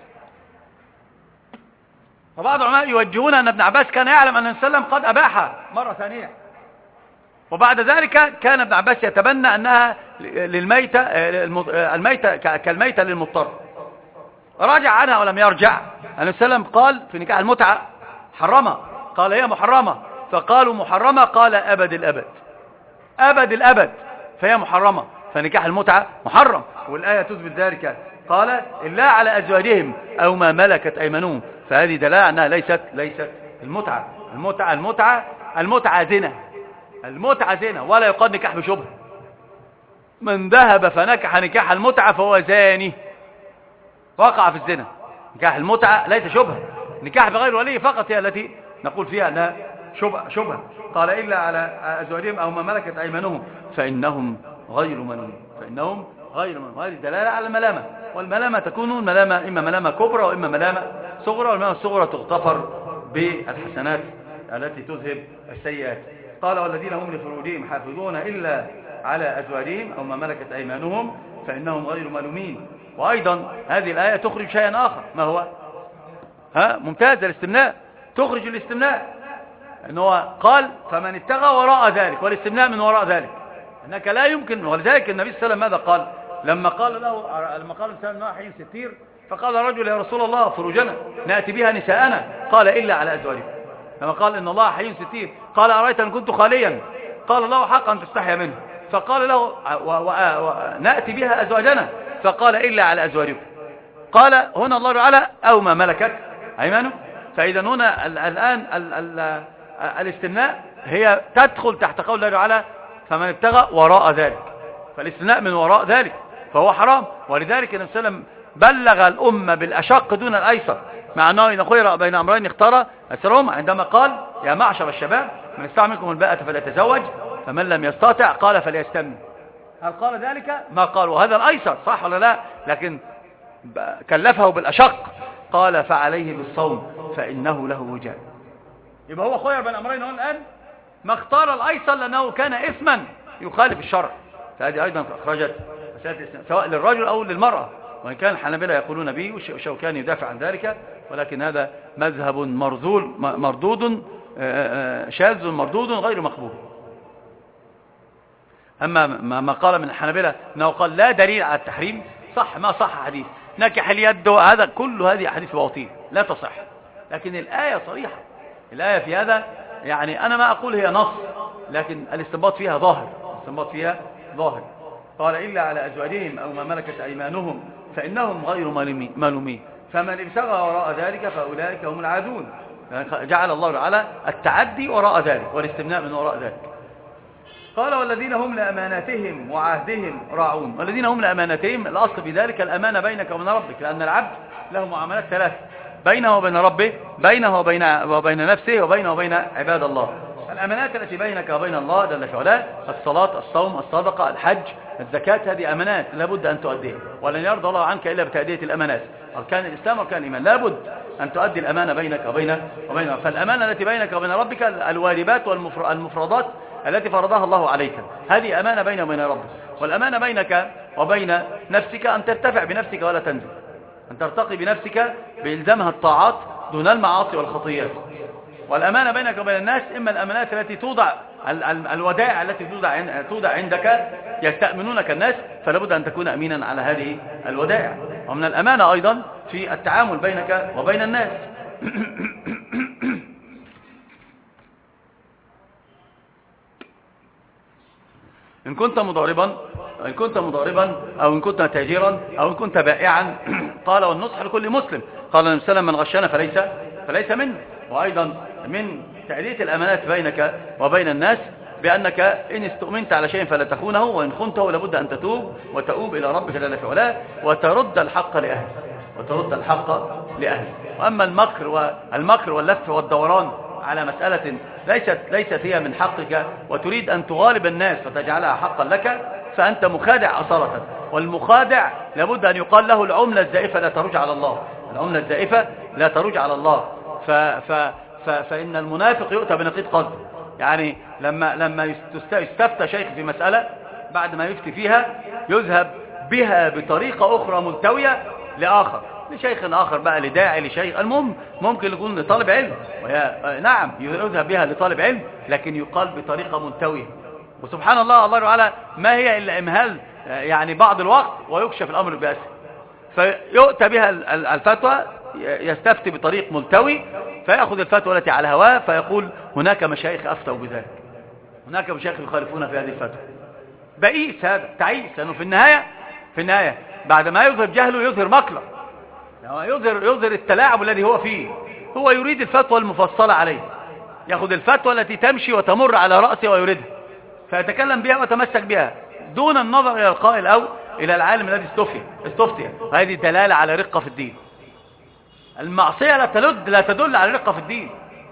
فبعض العلماء يوجهون أن ابن عباس كان يعلم أن النبي صلى الله عليه وسلم قد أباحها مرة ثانية، وبعد ذلك كان ابن عباس يتبنى أنها للميتة الميتة كالميتة للمضطر. راجع عنها ولم يرجع. النبي صلى الله عليه وسلم قال في نكاح المتعة حرمها، قال هي محرمة، فقالوا محرمة، قال أبد الأبد، أبد الأبد، فهي محرمة، فنكاح المتعة محرم. والآية تثبت ذلك. قال إلا على أزواجهم أو ما ملكت أيمانهم، فهذه دلالة أنها ليست ليست المتعة. المتعة المتعة المتعة زنا، المتعة زنا، ولا يقال نكاح بشبهة. من ذهب فنكح نكاح المتعة فهو زاني، وقع في الزنا. نكاح المتعة ليس شبهة، نكاح بغير ولي فقط هي التي نقول فيها أنها شبهة شبهة. قال إلا على أزواجهم أو ما ملكت أيمانهم فإنهم غير ملومين، فإنهم غير ملومين. وهذه الدلالة على الملامة، والملامة تكون الملامة إما ملامة كبرى وإما ملامة صغرى، والملامة الصغرى تغتفر بالحسنات التي تذهب السيئات. قال والذين هم لفروجهم حافظون إلا على أزواجهم أو ما ملكت أيمانهم فإنهم غير ملومين. وأيضا هذه الآية تخرج شيئا آخر. ما هو؟ ها ممتاز، الاستمناء، تخرج الاستمناء. أنه قال فمن ابتغى وراء ذلك، والاستمناء من وراء ذلك، أنك لا يمكن. ولذلك النبي صلى الله عليه وسلم ماذا قال لما قال له لما قال الإنسان أنه حين ستير، فقال رجل يا رسول الله فروجنا نأتي بها نساءنا، قال إلا على أزواجهم. لما قال إن الله حي ستير، قال أرأيت أن كنت خاليا، قال الله حق أن تستحيا منه، فقال له نأتي بها أزواجنا، فقال إلا على أزواجهم. قال هنا الله تعالى أو ما ملكت أيمانه. فإذا هنا الآن ال ال الاستمناء هي تدخل تحت قول الله تعالى فمن ابتغى وراء ذلك، فالاستمناء من وراء ذلك فهو حرام. ولذلك النبي صلى الله عليه وسلم بلغ الأمة بالأشق دون الأيسر، مع أنه إن خير بين أمرين اختار أسرهم، عندما قال يا معشر الشباب من استطاع منكم الباءة فليتزوج، فمن لم يستطع قال فليستمن. هل قال ذلك؟ ما قال، وهذا الأيسر صح ولا لا؟ لكن كلفه بالأشق، قال فعليه بالصوم فإنه له وجاء. يبقى هو خير بين أمرين هون الآن، ما اختار الأيسر لأنه كان إثما يخالف الشرع. فهذه أيضا أخرجت سواء للرجل أو للمرأة، وإن كان الحنابلة يقولون به والشوكاني يدافع عن ذلك، ولكن هذا مذهب مرذول مردود شاذ مردود غير مقبول. أما ما قال من الحنابلة أنه قال لا دليل على التحريم، صح، ما صح حديث نكح اليد، هذا كل هذه أحاديث باطيل لا تصح. لكن الآية صريحة، الآية في هذا يعني أنا ما أقول هي نص، لكن الاستنباط فيها ظاهر، الاستنباط فيها ظاهر. قال إلا على أزواجهم أو ما ملكت أيمانهم فإنهم غير ملومين، فمن ابتغى وراء ذلك فأولئك هم العادون. جعل الله تعالى التعدي وراء ذلك والاستمناء من وراء ذلك. قال والذين هم لأماناتهم وعهدهم راعون. والذين هم لأماناتهم، الأصل في ذلك الأمانة بينك وبين ربك، لأن العبد له معاملات ثلاثة بينه وبين ربه، بينه وبين, وبين نفسه، وبينه وبين عباد الله. الأمانات التي بينك وبين الله جل وعلا الصلاة، الصوم، الصدقة، الحج، الزكاة، هذه أمانات لابد أن تؤديها، ولن يرضى الله عنك إلا بتأدية الأمانات. أركان الإسلام وأركان الإيمان لابد أن تؤدي الأمانة بينك وبين وبين فالأمانة التي بينك وبين ربك الواجبات والمفردات التي فرضها الله عليك، هذه أمانة بينك وبين ربك. والأمانة بينك وبين نفسك أن ترتفع بنفسك ولا تنزل، أن ترتقي بنفسك بإلزامها الطاعات دون المعاصي والخطيئات. والأمانة بينك وبين الناس إما الأمانات التي توضع الودائع التي توضع توضع عندك يستأمنونك الناس، فلا بد أن تكون أمينا على هذه الودائع. ومن الأمانة أيضا في التعامل بينك وبين الناس. إن كنت مضاربا إن كنت مضاربا أو إن كنت تاجرا أو إن كنت بائعا. قال والنصح لكل مسلم. قال النبي صلى الله عليه وسلم من غشنا فليس فليس منه. وأيضا من تأدية الأمانات بينك وبين الناس بأنك إن استؤمنت على شيء فلا تخونه، وإن خنته لابد أن تتوب وتؤوب إلى ربك جل وعلا وترد الحق لأهله وترد الحق لأهله. وأما المكر والمكر واللف والدوران على مسألة ليست ليست هي من حقك وتريد أن تغالب الناس فتجعلها حقا لك، فأنت مخادع أصالة. والمخادع لابد أن يقال له العملة الزائفة لا ترجع على الله، العملة الزائفة لا ترجع على الله. ف ف ف فإن المنافق يؤتى بنقيض قلب. يعني لما لما يستفتى شيخ في مسألة، بعد ما يفتي فيها يذهب بها بطريقة أخرى ملتوية لآخر، لشيخ آخر بقى، لداعي، لشيخ، المهم ممكن يكون لطالب علم، وهي نعم يذهب بها لطالب علم، لكن يقال بطريقة ملتوية. وسبحان الله، الله تعالى ما هي إلا إمهال يعني بعض الوقت ويكشف الأمر بأسه. فيؤتى بها الفتوى، يستفتي بطريق ملتوي، فيأخذ الفتوى التي على هواه، فيقول هناك مشايخ أفتوا بذلك، هناك مشايخ يخالفون في هذه الفتوى. بئيس هذا، تعيس، لأنه في النهاية في النهاية بعد ما يظهر جهله يظهر مكره، يظهر يظهر التلاعب الذي هو فيه. هو يريد الفتوى المفصلة عليه، يأخذ الفتوى التي تمشي وتمر على رأسه ويريدها، فيتكلم بها وتمسك بها دون النظر إلى القائل أو إلى العالم الذي استفتي استفتي وهذه دلالة على رقة في الدين. المعصية لا تدل لا تدل على الرقة في الدين،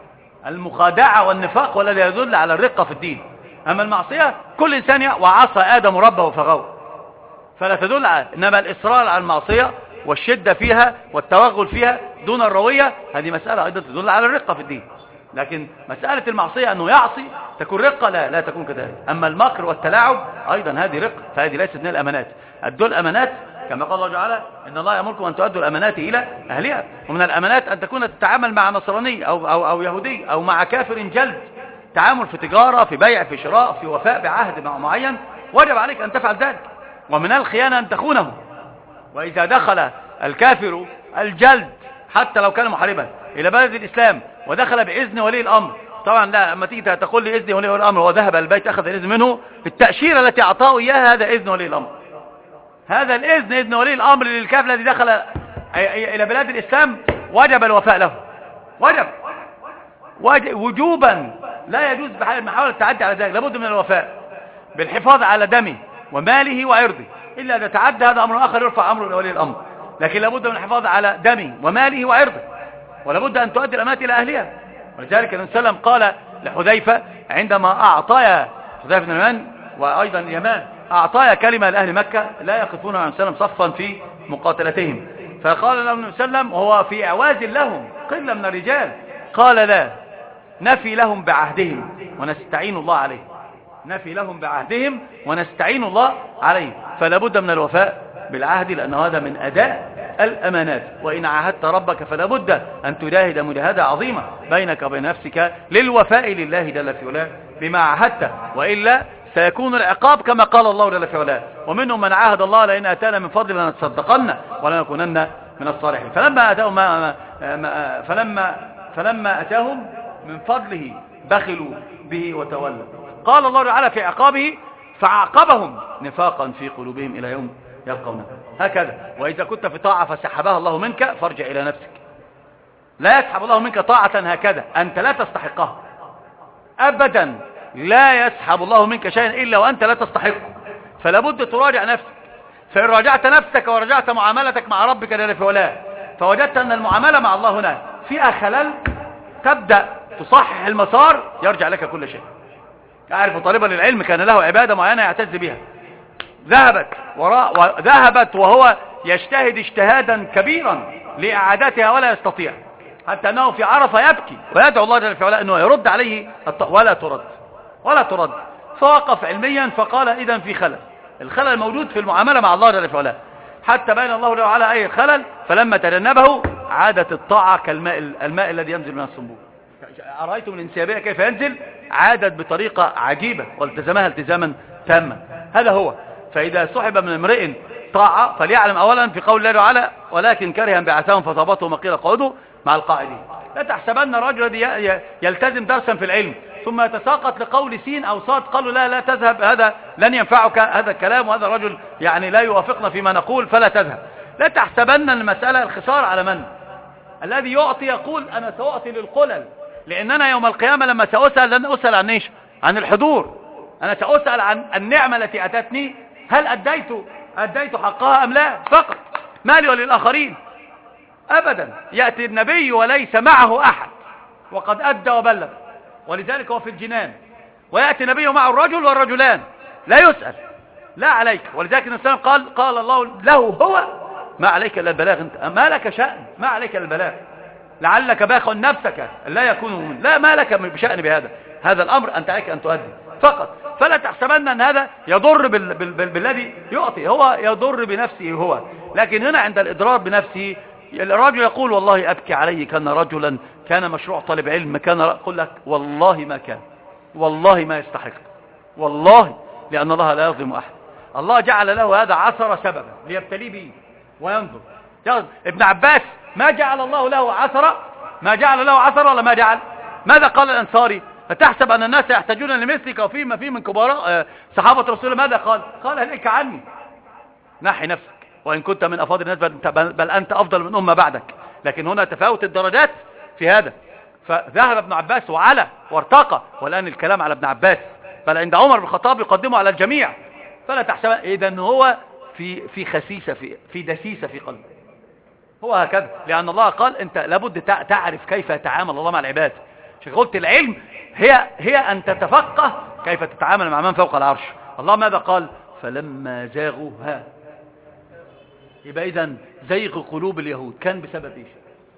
المخادعة والنفاق والذي يدل على الرقة في الدين. أما المعصية كل إنسان وعصى آدم ربه فغوى، فلا تدل على، إنما الإصرار على المعصية والشدة فيها والتوغل فيها دون الروية، هذه مسألة أيضا تدل على الرقة في الدين. لكن مسألة المعصية أنه يعصي تكون رقة، لا لا تكون كذلك. أما المكر والتلاعب أيضا هذه رقة، فهذه ليست من الأمانات. أدوا الأمانات كما قال الله تعالى إن الله يأمركم أن تؤدوا الأمانات إلى أهلها. ومن الأمانات أن تكون تتعامل مع نصراني أو, أو, أو يهودي أو مع كافر جلد، تعامل في تجارة، في بيع، في شراء، في وفاء بعهد معين، وجب عليك أن تفعل ذلك. ومن الخيانة أن تخونه. وإذا دخل الكافر الجلد حتى لو كان محاربا إلى بلد الإسلام ودخل بإذن ولي الأمر، طبعا لا، أما تيجي تقول لي إذن ولي الأمر وذهب البيت أخذ الإذن منه، التأشيرة التي أعطاه إياها هذا إذن ولي الأمر، هذا الإذن إذن ولي الأمر للكافر الذي دخل إلى بلاد الإسلام، وجب الوفاء له، وجب وجوبا، لا يجوز بحال محاولة التعدي على ذلك، لابد من الوفاء بالحفاظ على دمه وماله وعرضه، إلا إذا تعدى هذا أمر آخر يرفع أمره لولي الأمر، لكن لابد من الحفاظ على دمه وماله وعرضه، ولابد أن تؤدي الأمانات إلى أهلها. ولذلك النبي صلى الله عليه وسلم قال لحذيفة عندما أعطايا حذيفة بن اليمان وأيضا اليمان أعطايا كلمة لأهل مكة لا يقفون عن سلم صفا في مقاتلتهم، فقال لهم النبي صلى الله عليه وسلم وهو في إعواز لهم قلة من الرجال، قال لا، نفي لهم بعهدهم ونستعين الله عليه، نفي لهم بعهدهم ونستعين الله عليه. فلا بد من الوفاء بالعهد، لأن هذا من أداء الأمانات. وإن عاهدت ربك فلا بد أن تجاهد مجاهدة عظيمة بينك وبين نفسك للوفاء لله جل في علاه بما عاهدت، وإلا سيكون العقاب كما قال الله جل في علاه: ومنهم من عاهد الله لئن أتانا من فضل لنتصدقن ولنكونن من الصالحين. فلما أتاهم ما ما فلما فلما أتاهم من فضله بخلوا به وتولوا. قال الله تعالى في عقابه: فعاقبهم نفاقا في قلوبهم إلى يوم يلقونه. هكذا. وإذا كنت في طاعة فسحبها الله منك فارجع إلى نفسك. لا يسحب الله منك طاعة هكذا أنت لا تستحقها أبدا. لا يسحب الله منك شيئا إلا وأنت لا تستحقه، فلا بد تراجع نفسك. فإن راجعت نفسك ورجعت معاملتك مع ربك جل في علاه فوجدت أن المعاملة مع الله هنا فيها خلل، تبدأ تصحح المسار، يرجع لك كل شيء. أعرف طالبا للعلم كان له عبادة معينة يعتز بها، ذهبت وراء وذهبت وهو يجتهد اجتهادا كبيرا لإعادتها ولا يستطيع، حتى أنه في عرفة يبكي ويدعو الله جل في علاه أنه يرد عليه ولا ترد ولا ترد. فوقف علميا فقال: إذا في خلل، الخلل موجود في المعاملة مع الله جل في علاه، حتى بين الله جل وعلا أي خلل، فلما تجنبه عادت الطاعة كالماء الماء الذي ينزل من الصنبور. أرأيتم الانسيابية كيف ينزل؟ عادت بطريقة عجيبة والتزمها التزاما تاما. هذا هو. فإذا سحب من امرئ طاعة فليعلم أولا في قول الله تعالى: ولكن كرها بعثهم فصابتهم وقيل اقعدوا مع القاعدين. لا تحسبن الرجل يلتزم درسا في العلم ثم يتساقط لقول سين أو صاد قالوا لا لا تذهب، هذا لن ينفعك هذا الكلام، وهذا الرجل يعني لا يوافقنا فيما نقول فلا تذهب. لا تحسبن المسألة الخسارة على من؟ الذي يعطي يقول: أنا سأعطي للقلل، لأننا يوم القيامة لما سأسأل لن أسأل عن إيش؟ عن الحضور. أنا سأسأل عن النعمة التي أتتني، هل أديت أديت حقها أم لا؟ فقط. مالي وللآخرين؟ أبدا. يأتي النبي وليس معه أحد وقد أدى وبلغ، ولذلك هو في الجنان، ويأتي النبي معه الرجل والرجلان لا يسأل لا عليك. ولذلك الإنسان قال قال الله له: هو ما عليك إلا البلاغ، أنت ما لك شأن، ما عليك إلا البلاغ، لعلك باخع نفسك لا يكون، لا ما لك بشأن بهذا، هذا الأمر أنت عليك أن تؤدي فقط. فلا تحسبن أن هذا يضر بال... بال... بال... بالذي يعطي، هو يضر بنفسه هو. لكن هنا عند الإضرار بنفسه الرجل يقول: والله أبكي عليه، كان رجلا كان مشروع طالب علم، كان أقول لك والله ما كان، والله ما يستحق، والله، لأن الله لا يظلم أحد. الله جعل له هذا عثر سببا ليبتلي به وينظر. ابن عباس ما جعل الله له عثر، ما جعل له عثر ولا ما جعل. ماذا قال الأنصاري؟ فتحسب أن الناس يحتاجون لمثلك وفيما فيه من كبار صحابة رسول الله. ماذا قال؟ قال: هلك عني، نحي نفسك، وإن كنت من أفاضل الناس بل أنت أفضل من أمة بعدك. لكن هنا تفاوت الدرجات في هذا. فذهب ابن عباس وعلى وارتقى، والآن الكلام على ابن عباس، بل عند عمر بن الخطاب يقدمه على الجميع. فلا تحسب إذن هو في في خسيسة في في دسيسة في قلبه، هو هكذا، لأن الله قال: أنت لابد تعرف كيف يتعامل الله مع العباد. عشان قلت العلم هي هي أن تتفقه كيف تتعامل مع من فوق العرش. الله ماذا قال؟ فلما زاغوا ها. يبقى إذن زيغ قلوب اليهود كان بسبب إيش؟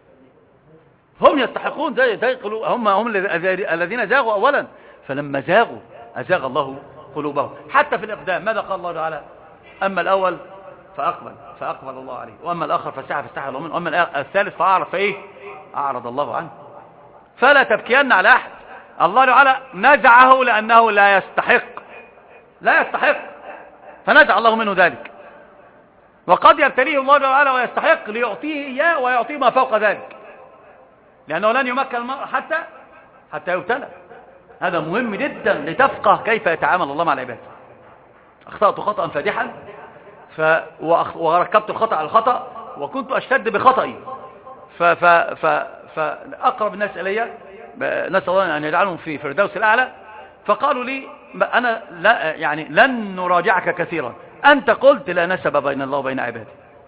هم يستحقون زي زي قلوب، هم هم الذين زاغوا أولا، فلما زاغوا أزاغ الله قلوبهم. حتى في الإقدام ماذا قال الله تعالى؟ أما الأول فأقبل فأقبل الله عليه، وأما الآخر فاستحى فاستحى الله منه، وأما الثالث فأعرض فإيه؟ أعرض الله عنه. فلا تبكين على أحد. الله تعالى نزعه لأنه لا يستحق، لا يستحق، فنزع الله منه ذلك. وقد يبتليه الله تعالى ويستحق ليعطيه إياه ويعطيه ما فوق ذلك، لأنه لن يمكن المرء حتى حتى يبتلى. هذا مهم جدا لتفقه كيف يتعامل الله مع العباد. أخطأت خطأ فادحا ف... وركبت الخطأ على الخطأ، وكنت أشتد بخطئي، ف... ف... ف... فأقرب الناس إلي، نسأل الله أن يجعلهم في فردوس الأعلى، فقالوا لي: أنا لا يعني لن نراجعك كثيرا، أنت قلت لا نسب بين الله وبين عباده.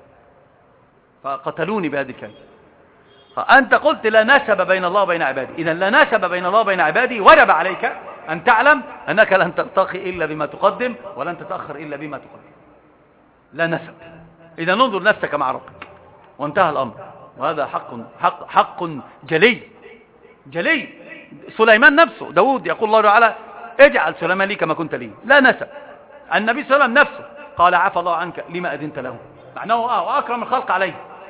فقتلوني بهذه الكلمة. أنت قلت لا نسب بين الله وبين عباده، إذا لا نسب بين الله وبين عباده، وجب عليك أن تعلم أنك لن تلتقي إلا بما تقدم ولن تتأخر إلا بما تقدم. لا نسب. إذا ننظر نفسك مع ربك، وانتهى الأمر. وهذا حق حق حق جلي جلي. سليمان نفسه، داود يقول الله تعالى: اجعل سليمان لي كما كنت لي، لا نسب. النبي صلى الله عليه وسلم نفسه قال: عفى الله عنك لما أذنت له، معناه آه وأكرم الخلق عليه،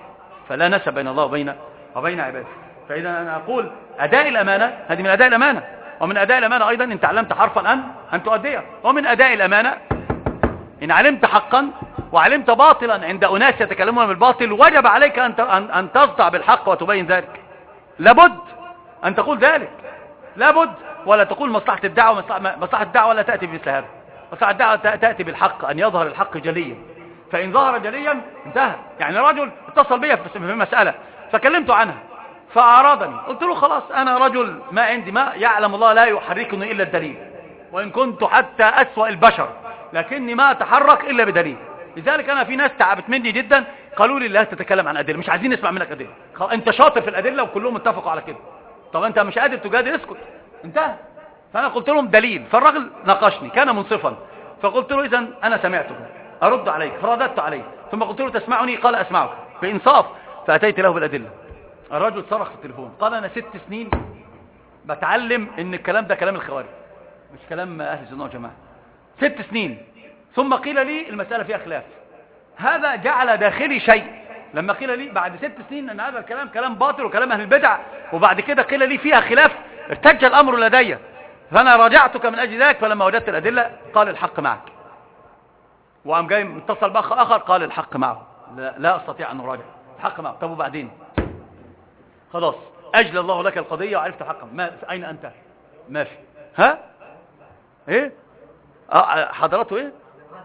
فلا نسب بين الله وبين وبين عباده. فإذا أنا أقول أداء الأمانة هذه من أداء الأمانة، ومن أداء الأمانة أيضا إن تعلمت حرفا أن أن تؤديه، ومن أداء الأمانة إن علمت حقا وعلمت باطلا عند أناس يتكلمون بالباطل وجب عليك أن أن تصدع بالحق وتبين ذلك. لابد أن تقول ذلك، لابد، ولا تقول مصلحة الدعوة مصلحة الدعوة لا تأتي بمثل هذا. مصلحة الدعوة تأتي بالحق، أن يظهر الحق جليا، فإن ظهر جليا انتهى. يعني رجل اتصل بي في مسألة فكلمته عنها فأعراضني، قلت له خلاص أنا رجل ما عندي ما يعلم الله لا يحركني إلا الدليل، وإن كنت حتى أسوأ البشر لكني ما أتحرك إلا بدليل. لذلك أنا في ناس تعبت مني جدا قالوا لي لا تتكلم عن أدلة، مش عايزين نسمع منك أدلة، أنت شاطر في الأدلة وكلهم اتفقوا على كده، طب أنت مش قادر تجادل اسكت، انتهى. فأنا قلت لهم دليل، فالراجل ناقشني كان منصفا، فقلت له إذن أنا سمعتك أرد عليك، فرددت عليه، ثم قلت له تسمعني؟ قال أسمعك بإنصاف، فأتيت له بالأدلة. الرجل صرخ في التليفون قال أنا ست سنين بتعلم إن الكلام ده كلام الخوارج مش كلام أهل السنة والجماعة، ست سنين، ثم قيل لي المسألة فيها خلاف. هذا جعل داخلي شيء لما قيل لي بعد ست سنين أن هذا الكلام كلام باطل وكلام أهل البدع، وبعد كده قيل لي فيها خلاف، ارتج الأمر لدي، فأنا راجعتك من أجل ذلك. فلما وجدت الأدلة قال الحق معك، وقام جاي متصل بأخ آخر قال الحق معه، لا, لا أستطيع أن أراجع، الحق معه. طب وبعدين؟ خلاص أجل الله لك القضية وعرفت حقا، ما أين أنت؟ ما في. ها إيه آه حضرته إيه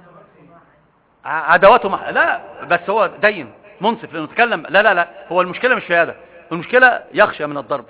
عدواته مح... لا بس هو دين منصف لأنه تكلم. لا لا لا هو المشكلة مش في هذا، المشكلة يخشى من الضرب،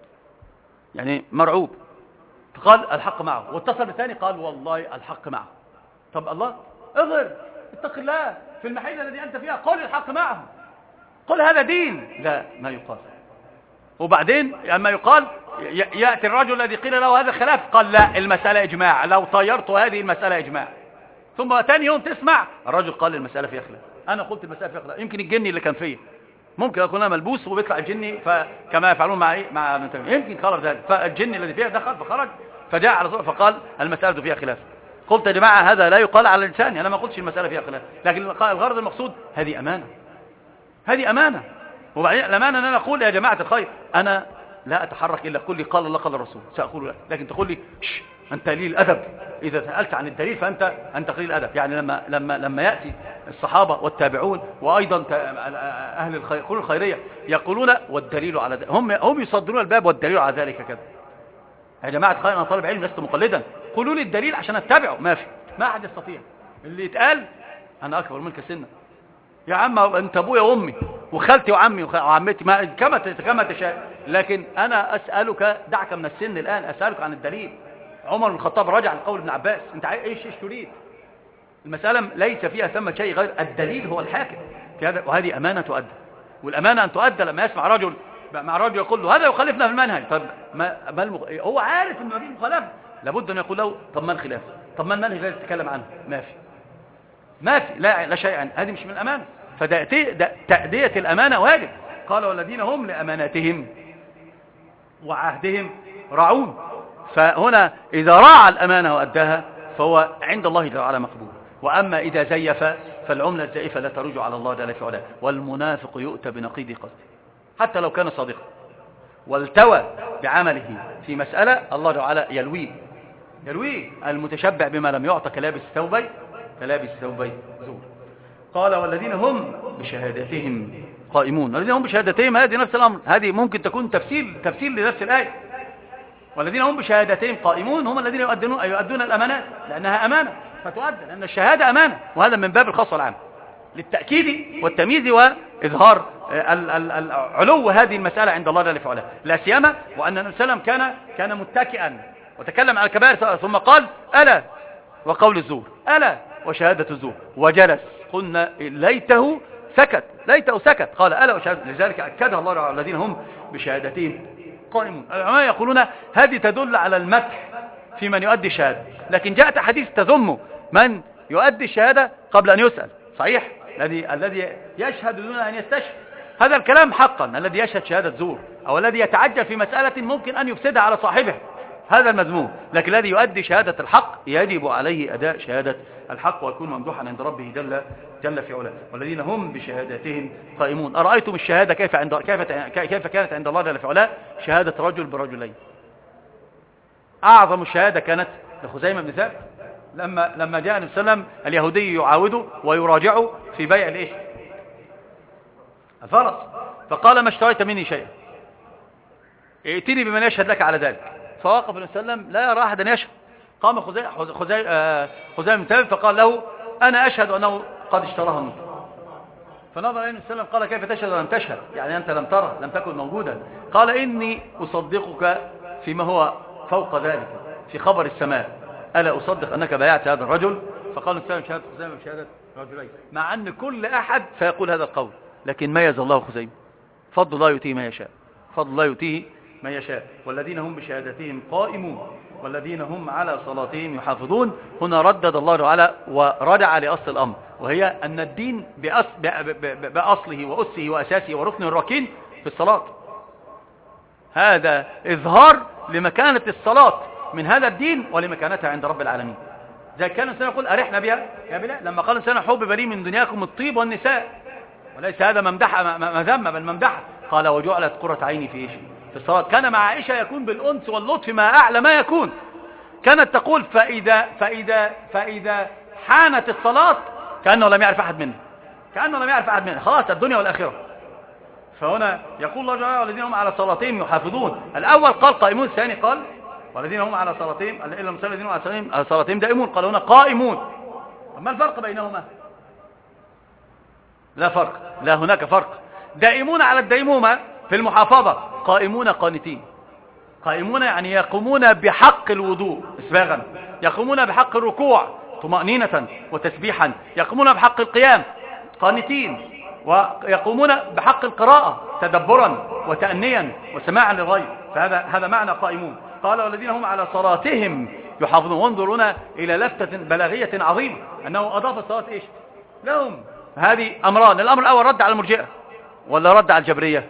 يعني مرعوب، فقال الحق معه، واتصل بالثاني قال والله الحق معه. طب الله اغر اتق الله في المحيط الذي أنت فيها، قل الحق معه، قل هذا دين. لا ما يقال. وبعدين لما يقال يأتي الرجل الذي قيل له هذا خلاف قال لا المسألة إجماع، لو طيرت هذه المسألة إجماع، ثم ثاني يوم تسمع الرجل قال المسألة فيها خلاف. أنا قلت المسألة فيها خلاف، يمكن الجني اللي كان فيه ممكن يكون أنا ملبوس وبيطلع الجني فكما يفعلون مع إيه مع ابن تيمية، يمكن خرج ذلك، فالجني الذي فيها دخل فخرج فجاء على طول فقال المسألة فيها خلاف. قلت يا جماعة هذا لا يقال على الإنسان، أنا ما قلتش المسألة فيها خلاف، لكن الغرض المقصود هذه أمانة، هذه أمانة. وبعدين الأمانة أن أنا أقول يا جماعة الخير أنا لا أتحرك إلا قل لي قال الله قال الرسول سأقول لك، لكن تقول لي أنت قليل الأدب، إذا سألت عن الدليل فأنت أنت قليل الأدب. يعني لما لما لما يأتي الصحابة والتابعون وأيضا أهل الخير كل الخيرية يقولون والدليل على ذلك، هم هم يصدرون الباب والدليل على ذلك كذا. يا جماعة الخير أنا طالب علم لست مقلدا، قولوا لي الدليل عشان أتبعه. ما في ما أحد يستطيع. اللي يتقال أنا أكبر منك سنا يا عم، أنت أبويا وأمي وخالتي وعمي وعمتي ما كما كما تشاء، لكن أنا أسألك دعك من السن الآن، أسألك عن الدليل. عمر بن الخطاب رجع لقول ابن عباس أنت إيش إيش تريد؟ المسألة ليس فيها ثم شيء غير الدليل هو الحاكم في هذا، وهذه أمانة تؤدى، والأمانة أن تؤدى لما يسمع رجل مع رجل يقول له هذا يخالفنا في المنهج، طب ما, ما المخ... هو عارف إن ما فيه مخالفة، لابد أن يقول له طب ما الخلاف؟ طب ما المنهج الذي تتكلم عنه؟ ما في ما في لا لا شيء عنه. هذه مش من الأمانة، فتأدية الأمانة واجب. قال والذين هم لأماناتهم وعهدهم راعون، فهنا إذا راعى الأمانة وأداها فهو عند الله جل وعلا مقبول. وأما إذا زيف فالعملة الزائفة لا ترجع على الله جل وعلا، والمنافق يؤتى بنقيض قصده حتى لو كان صادقا، والتوى بعمله في مسألة الله جل وعلا يلويه يلويه المتشبع بما لم يعطى كلابس ثوبي كلابس ثوبي زور. قال والذين هم بشهادتهم قائمون، والذين هم بشهادتهم هذه نفس الأمر، هذه ممكن تكون تفسير تفسير لنفس الآية. والذين هم بشهادتهم قائمون هم الذين يؤدون يؤدون الأمانات، لأنها أمانة فتؤدى، لأن الشهادة أمانة، وهذا من باب الخاص والعام للتأكيد والتمييز وإظهار علو هذه المسألة عند الله جل وعلا، لا سيما وأن النبي صلى الله عليه وسلم كان كان متكئا وتكلم عن الكبائر ثم قال ألا وقول الزور ألا وشهادة الزور، وجلس قلنا ليته سكت ليته سكت قال ألا وشهادة، لذلك أكدها الله على الذين هم بشهادتهم قائمون. العلماء يقولون هذه تدل على المدح في من يؤدي الشهادة، لكن جاءت حديث تذم من يؤدي الشهادة قبل أن يسأل، صحيح؟ الذي الذي يشهد دون أن يستشهد، هذا الكلام حقا، الذي يشهد شهادة زور أو الذي يتعجل في مسألة ممكن أن يفسدها على صاحبه هذا المذموم. لكن الذي يؤدي شهادة الحق يجب عليه أداء شهادة الحق ويكون ممدوحا عند ربه جل جل في علاه. والذين هم بشهاداتهم قائمون. أرأيتم الشهادة كيف عند كيف كيف كانت عند الله جل في علاه؟ شهادة رجل برجلين. أعظم الشهادة كانت لخزيمة بن ثابت لما لما جاء النبي صلى الله عليه وسلم اليهودي يعاوده ويراجعه في بيع الايش؟ الفرس. فقال ما اشتريت مني شيئا، ائتني بمن يشهد لك على ذلك. فوقف النبي صلى الله عليه وسلم لا يرى احدا يشهد. قام خزيمة خزيمة بن ثابت فقال له انا اشهد انه قد اشتراها منك. فنظر اليه النبي صلى الله عليه وسلم قال كيف تشهد ولم تشهد؟ يعني انت لم ترى، لم تكن موجودا. قال اني اصدقك فيما هو فوق ذلك في خبر السماء، ألا أصدق أنك بايعت هذا الرجل؟ فقال السلام شهادة خزيمة بشهادة رجلين، مع أن كل أحد سيقول هذا القول، لكن ميز الله خزيمة. فضل الله يؤتيه ما يشاء، فضل الله يؤتيه ما يشاء. والذين هم بشهادتهم قائمون والذين هم على صلاتهم يحافظون. هنا ردد الله تعالى ورجع لأصل الأمر، وهي أن الدين بأص... بأصله وأسه وأساسه وركنه الركين في الصلاة. هذا إظهار لمكانة الصلاة من هذا الدين ولمكانتها عند رب العالمين. زي كان الإنسان يقول أرحنا بها يا بلال، لما قال الإنسان حبب لي من دنياكم الطيب والنساء، وليس هذا ممدحة مذمة بل ممدحة. قال وجعلت قرة عيني في إيش؟ في الصلاة. كان مع عائشة يكون بالأنس واللطف ما أعلى ما يكون. كانت تقول فإذا, فإذا, فإذا حانت الصلاة كأنه لم يعرف أحد منه، كأنه لم يعرف أحد منه، خلاص الدنيا والآخرة. فهنا يقول الله تعالى والذين هم على صلاتهم يحافظون. الأول قال قائمون، الثاني قال والذين هم على صلاتهم إلا المسلمين الذين هم على صلاتهم دائمون. قال هنا قائمون. ما الفرق بينهما؟ لا فرق، لا هناك فرق. دائمون على الديمومة في المحافظة، قائمون قانتين. قائمون يعني يقومون بحق الوضوء اسباغا، يقومون بحق الركوع طمأنينة وتسبيحا، يقومون بحق القيام قانتين، ويقومون بحق القراءة تدبرا وتأنيا وسماعا للغير. فهذا هذا معنى قائمون. قال والذين هم على صلاتهم يحافظون. وانظرونا إلى لفتة بلاغية عظيمة أنه أضاف الصلاة إيش لهم. هذه أمران. الأمر الأول رد على المرجئة ولا رد على الجبرية؟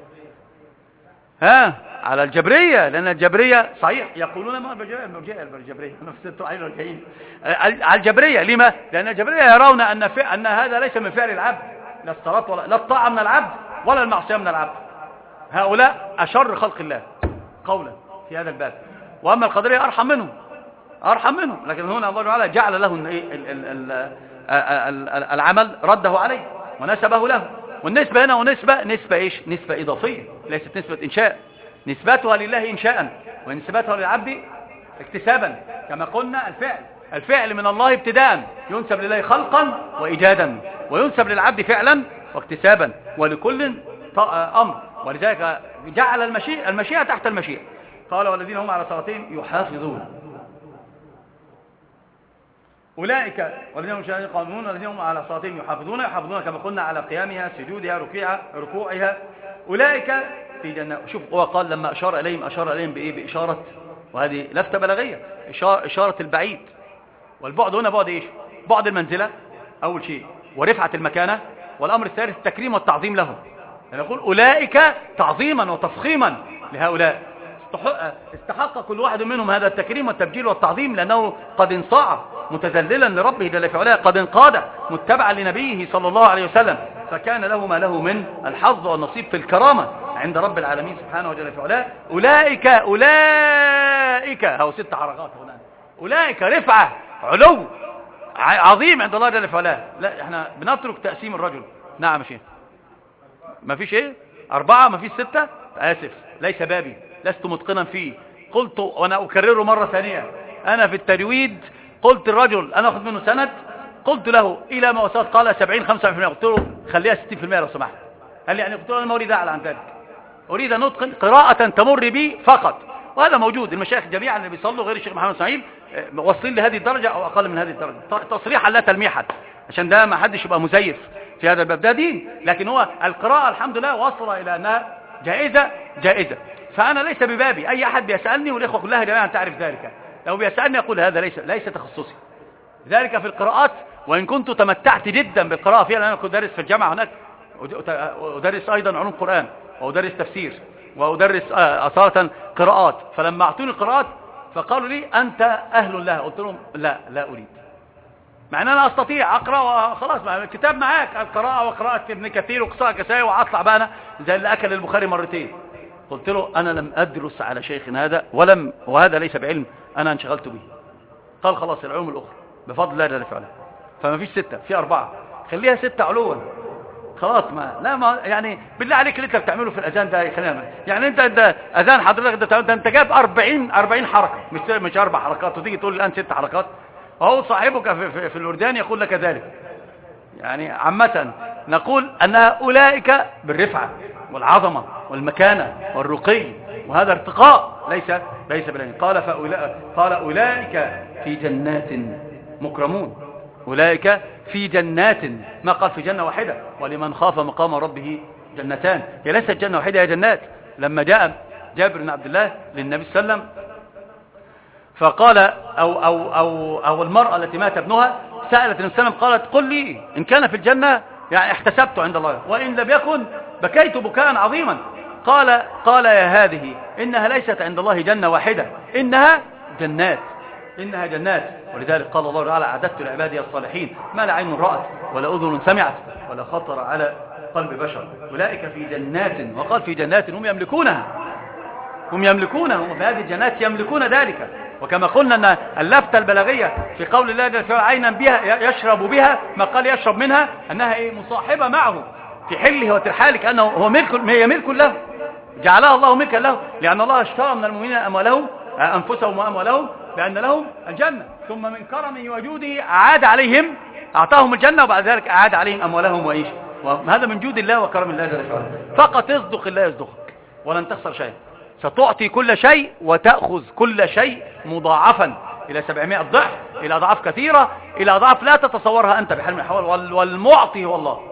ها على الجبرية، لأن الجبرية صحيح يقولون ما المرجئة المرجئة الجبرية نفس التعين والكعين على الجبرية. لما؟ لأن الجبرية يرون أن أن هذا ليس من فعل العبد، لا الصلاة ولا لا الطاعة من العبد ولا المعصية من العبد. هؤلاء أشر خلق الله قولا في هذا الباب. وأما القدرية أرحم منهم، أرحم منهم. لكن هنا الله تعالى جعل له العمل رده عليه ونسبه له. والنسبة هنا ونسبة نسبة إيش؟ نسبة إضافية، ليست نسبة إنشاء. نسبتها لله إنشاء ونسبتها للعبد اكتسابا. كما قلنا الفعل الفعل من الله ابتداء ينسب لله خلقا وإيجادا، وينسب للعبد فعلا واكتسابا، ولكل أمر. ولذلك جعل المشيئة المشيئة تحت المشيئة. قال والذين هم على صلاتهم يحافظون. أولئك والذين هم قائمون والذين هم على صلاتهم يحافظون. يحافظون كما قلنا على قيامها سجودها ركوعها ركوعها. أولئك في جنة. شوف هو قال لما أشار إليهم أشار إليهم بإيه؟ بإشارة، وهذه لفتة بلاغية، إشارة البعيد. والبعد هنا بعد إيش؟ بعد المنزلة أول شيء، ورفعة المكانة، والأمر الثالث التكريم والتعظيم لهم. يعني يقول أولئك تعظيما وتفخيما لهؤلاء. استحق كل واحد منهم هذا التكريم والتبجيل والتعظيم، لأنه قد انصاع متذللا لربه جل في علاه، قد انقاد متبعا لنبيه صلى الله عليه وسلم، فكان له ما له من الحظ والنصيب في الكرامة عند رب العالمين سبحانه وجل في علاه. أولئك أولئك هو ست حركات هنا. أولئك رفعة علو عظيم عند الله جل في علاه. لا احنا بنترك تقسيم الرجل. نعم يا شيخ ما فيش ايه أربعة ما فيش ستة. آسف ليس بابي، لست متقنا فيه. قلت وانا اكرره مرة ثانية، انا في التجويد قلت الرجل انا اخذ منه سند، قلت له الى ما وصلت قال سبعين خمسة وعشرين بالمئة، قلت له خليها ستين بالمئة لو سمحت. قال لي يعني قلت له انا ما اريد اعلى عن ذلك، اريد ان اتقن قراءة تمر بي فقط. وهذا موجود، المشايخ جميعا اللي بيصلوا غير الشيخ محمد اسماعيل واصلين لهذه الدرجة او اقل من هذه الدرجة، تصريحا لا تلميحا، عشان ده ما حدش يبقى مزيف في هذا الباب، ده دين. لكن هو القراءة الحمد لله وصل الى انها جائزة جائزة. فانا ليس ببابي، اي احد بيسألني والاخوة كلها جميعا تعرف ذلك، لو بيسألني اقول هذا ليس ليس تخصصي. ذلك في القراءات، وان كنت تمتعت جدا بالقراءة فيها، لأن انا كنت دارس في الجامعة هناك، ادرس ايضا علوم قرآن وادرس تفسير وادرس اصالة قراءات. فلما اعطوني القراءات فقالوا لي أنت أهل لها. قلت لهم لا لا أريد، مع أن أنا أستطيع أقرأ وخلاص، الكتاب معاك، القراءة وقراءة ابن كثير وقصاء كسائي وأطلع بقى أنا زي اللي أكل البخاري مرتين. قلت له أنا لم أدرس على شيخ هذا ولم وهذا ليس بعلم أنا انشغلت به. قال خلاص العلوم الأخرى بفضل الله جل وعلا، فما فيش ستة، في أربعة، خليها ستة علوا خلاص. ما لا ما يعني بالله عليك اللي انت بتعمله في الاذان ده خلينا يعني انت ده اذان حضرتك ده, ده انت جاب أربعين أربعين حركه، مش مش اربع حركات، وتيجي تقول الان ست حركات. اهو صاحبك في, في, في الاردان يقول لك ذلك. يعني عامه نقول ان اولئك بالرفعه والعظمه والمكانه والرقي، وهذا ارتقاء ليس ليس بالعين. قال فأولئك قال اولئك في جنات مكرمون، أولئك في جنات، ما قال في جنة واحدة، ولمن خاف مقام ربه جنتان. هي ليست جنة واحدة، هي جنات. لما جاء جابر بن عبد الله للنبي صلى الله عليه وسلم فقال أو, أو, أو, أو المرأة التي مات ابنها سألت النبي صلى الله عليه وسلم قالت قل لي إن كان في الجنة يعني احتسبته عند الله، وإن لم يكن بكيت بكاء عظيما. قال قال يا هذه إنها ليست عند الله جنة واحدة، إنها جنات، إنها جنات. ولذلك قال الله تعالى أعددت لعبادي الصالحين ما لا عين رأت ولا أذن سمعت ولا خطر على قلب بشر، أولئك في جنات. وقال في جنات هم يملكونها، هم يملكونها، هم في هذه الجنات يملكون ذلك. وكما قلنا أن اللفتة البلاغية في قول الله جل وعلا عينا بها يشرب بها، ما قال يشرب منها، أنها إيه مصاحبة معه في حله وترحاله، كأنه هو ملك، هي ملك له، جعلها الله ملكا له، لأن الله اشترى من المؤمنين أموالهم أنفسهم وأموالهم بأن لهم الجنة، ثم من كرمه وجوده أعاد عليهم، أعطاهم الجنة وبعد ذلك أعاد عليهم أموالهم وإيش. وهذا من جود الله وكرم الله جل وعلا. فقط اصدق الله يصدقك ولن تخسر شيء، ستعطي كل شيء وتأخذ كل شيء مضاعفا إلى سبعمائة ضعف، إلى أضعاف كثيرة، إلى أضعاف لا تتصورها أنت بحال من الأحوال. والمعطي هو الله،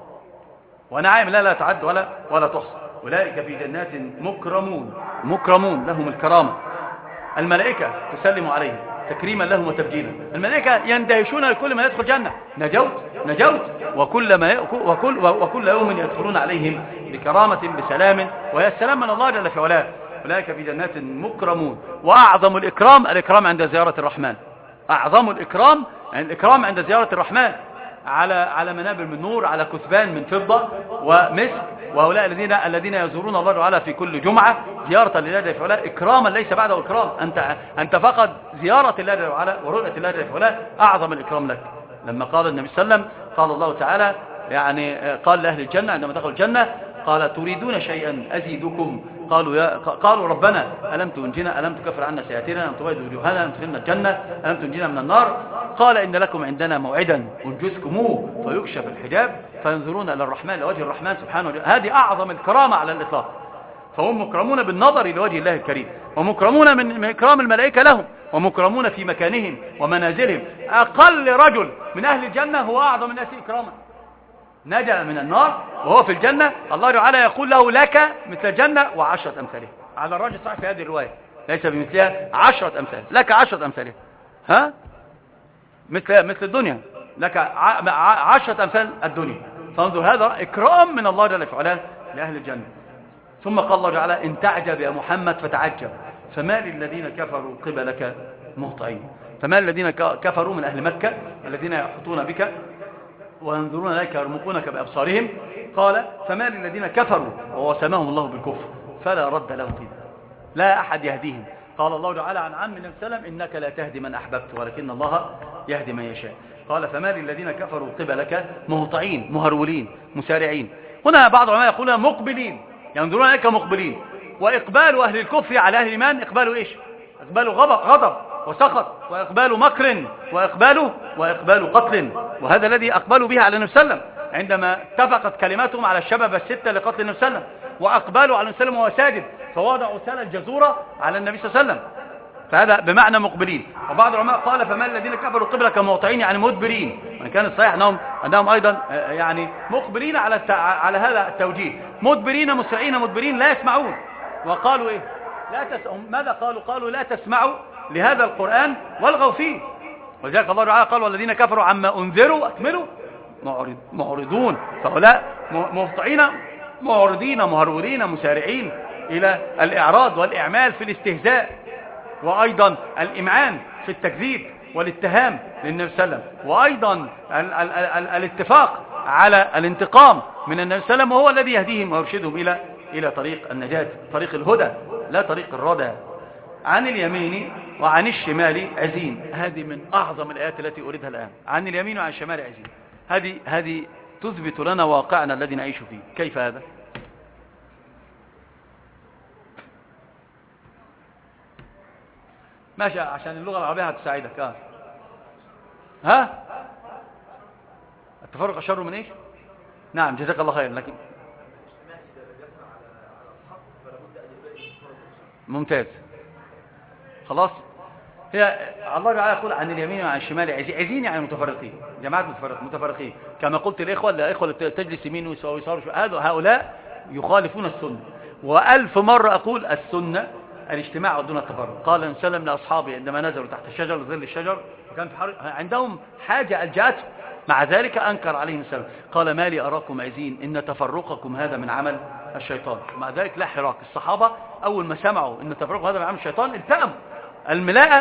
ونعم لا لا تعد ولا ولا تحصى. أولئك في جنات مكرمون، مكرمون لهم الكرامة. الملائكة تسلم عليهم تكريما لهم وتبجيلا. الملائكة يندهشون لكل من يدخل جنة، نجوت نجوت، وكل, ما وكل, وكل يوم يدخلون عليهم بكرامة بسلام، وهي السلام من الله جل في علاه. أولئك في جنات مكرمون. وأعظم الإكرام الإكرام عند زيارة الرحمن، أعظم الإكرام الإكرام عند زيارة الرحمن، على على منابر من نور، على كثبان من فضة ومسك. وهؤلاء الذين الذين يزورون الله تعالى في كل جمعة زيارة لله جل وعلا، إكراما ليس بعده إكرام. أنت أنت فقط زيارة الله جل وعلا ورؤية الله جل وعلا أعظم الإكرام لك. لما قال النبي صلى الله عليه وسلم قال الله تعالى يعني قال لأهل الجنة عندما دخلوا الجنة قال تريدون شيئا أزيدكم؟ قالوا يا قالوا ربنا ألم تنجنا، ألم تكفر عنا سيئاتنا، ألم تبيض وجوهنا، ألم تدخلنا الجنة، ألم تنجنا من النار؟ قال إن لكم عندنا موعدا أنجزكموه فيكشف الحجاب فينظرون إلى الرحمن، لوجه الرحمن سبحانه وتعالى. هذه أعظم الكرامة على الإطلاق. فهم مكرمون بالنظر لوجه الله الكريم، ومكرمون من إكرام الملائكة لهم، ومكرمون في مكانهم ومنازلهم. أقل رجل من أهل الجنة هو أعظم الناس إكراما، نجا من النار وهو في الجنة، الله تعالى يقول له لك مثل الجنة وعشرة أمثالها. على الراجل صحيح في هذه الرواية ليس بمثلها، عشرة أمثال، لك عشرة أمثالها، ها مثل مثل الدنيا، لك عشرة أمثال الدنيا. فانظر هذا إكرام من الله جل وعلا لأهل الجنة. ثم قال الله تعالى إن تعجب يا محمد فتعجب فما للذين كفروا قبلك مهطعين. فما للذين كفروا من أهل مكة الذين يحطون بك وينظرون إليك يرمقونك بأبصارهم، قال فما للذين كفروا ووسمهم الله بالكفر فلا رد لهم فيه، لا أحد يهديهم. قال الله تعالى عن عم النبي صلى الله عليه وسلم إنك لا تهدي من أحببت ولكن الله يهدي من يشاء. قال فما للذين كفروا قبلك مهطعين، مهرولين، مسارعين. هنا بعض العلماء يقولون مقبلين، ينظرون إليك مقبلين. وإقبال أهل الكفر على أهل الإيمان إقبال إيش؟ إقبال غضب, غضب وسخط، وإقبال مكر، وإقبال وإقبال قتل. وهذا الذي أقبلوا به على النبي صلى الله عليه وسلم عندما اتفقت كلماتهم على الشباب الستة لقتل النبي صلى الله عليه وسلم، وأقبلوا على النبي صلى الله عليه وسلم وهو ساجد فوضعوا سال الجزورة على النبي صلى الله عليه وسلم، فهذا بمعنى مقبلين. وبعض العلماء قال فما الذين كفروا قبلك مهطعين يعني مدبرين، وإن كان الصحيح أنهم أنهم أيضا يعني مقبلين على على هذا التوجيه، مدبرين مسرعين مدبرين لا يسمعون. وقالوا إيه؟ لا تسمعوا. ماذا قالوا؟ قالوا لا تسمعوا لهذا القرآن والغوا فيه. ولذلك الله تعالى قال والذين كفروا عما أنذروا أكملوا معرض معرضون. فهؤلاء مهطعين معرضين مهرولين مسارعين إلى الإعراض والإعمال في الاستهزاء وأيضا الإمعان في التكذيب والاتهام للنبي صلى الله عليه وسلم، وأيضا ال ال ال الاتفاق على الانتقام من النبي صلى الله عليه وسلم، وهو الذي يهديهم ويرشدهم إلى إلى طريق النجاة، طريق الهدى لا طريق الردى. عن اليمين وعن الشمال عزين، هذه من أعظم الآيات التي أريدها الآن. عن اليمين وعن الشمال عزين، هذه هذه تثبت لنا واقعنا الذي نعيش فيه. كيف هذا؟ ماشي، عشان اللغة العربية هتساعدك. اه ها التفرق أشر من إيش؟ نعم جزاك الله خير. لكن ممتاز، خلاص. هي الله تعالى يقول عن اليمين وعن الشمال عزين، عزين يعني متفرقين، جماعات متفرق متفرقين، كما قلت الإخوة الإخوة اللي تجلس يمين ويسار، هؤلاء يخالفون السنة. وألف مرة أقول السنة الاجتماع دون التفرق. قال النبي صلى الله عليه وسلم لأصحابه عندما نزلوا تحت الشجر ظل الشجر، وكان في عندهم حاجة ألجأتهم، مع ذلك أنكر عليهم السلام، قال ما لي أراكم عزين إن تفرقكم هذا من عمل الشيطان. مع ذلك لا حراك، الصحابة أول ما سمعوا إن تفرقكم هذا من عمل الشيطان التأموا، الملاءة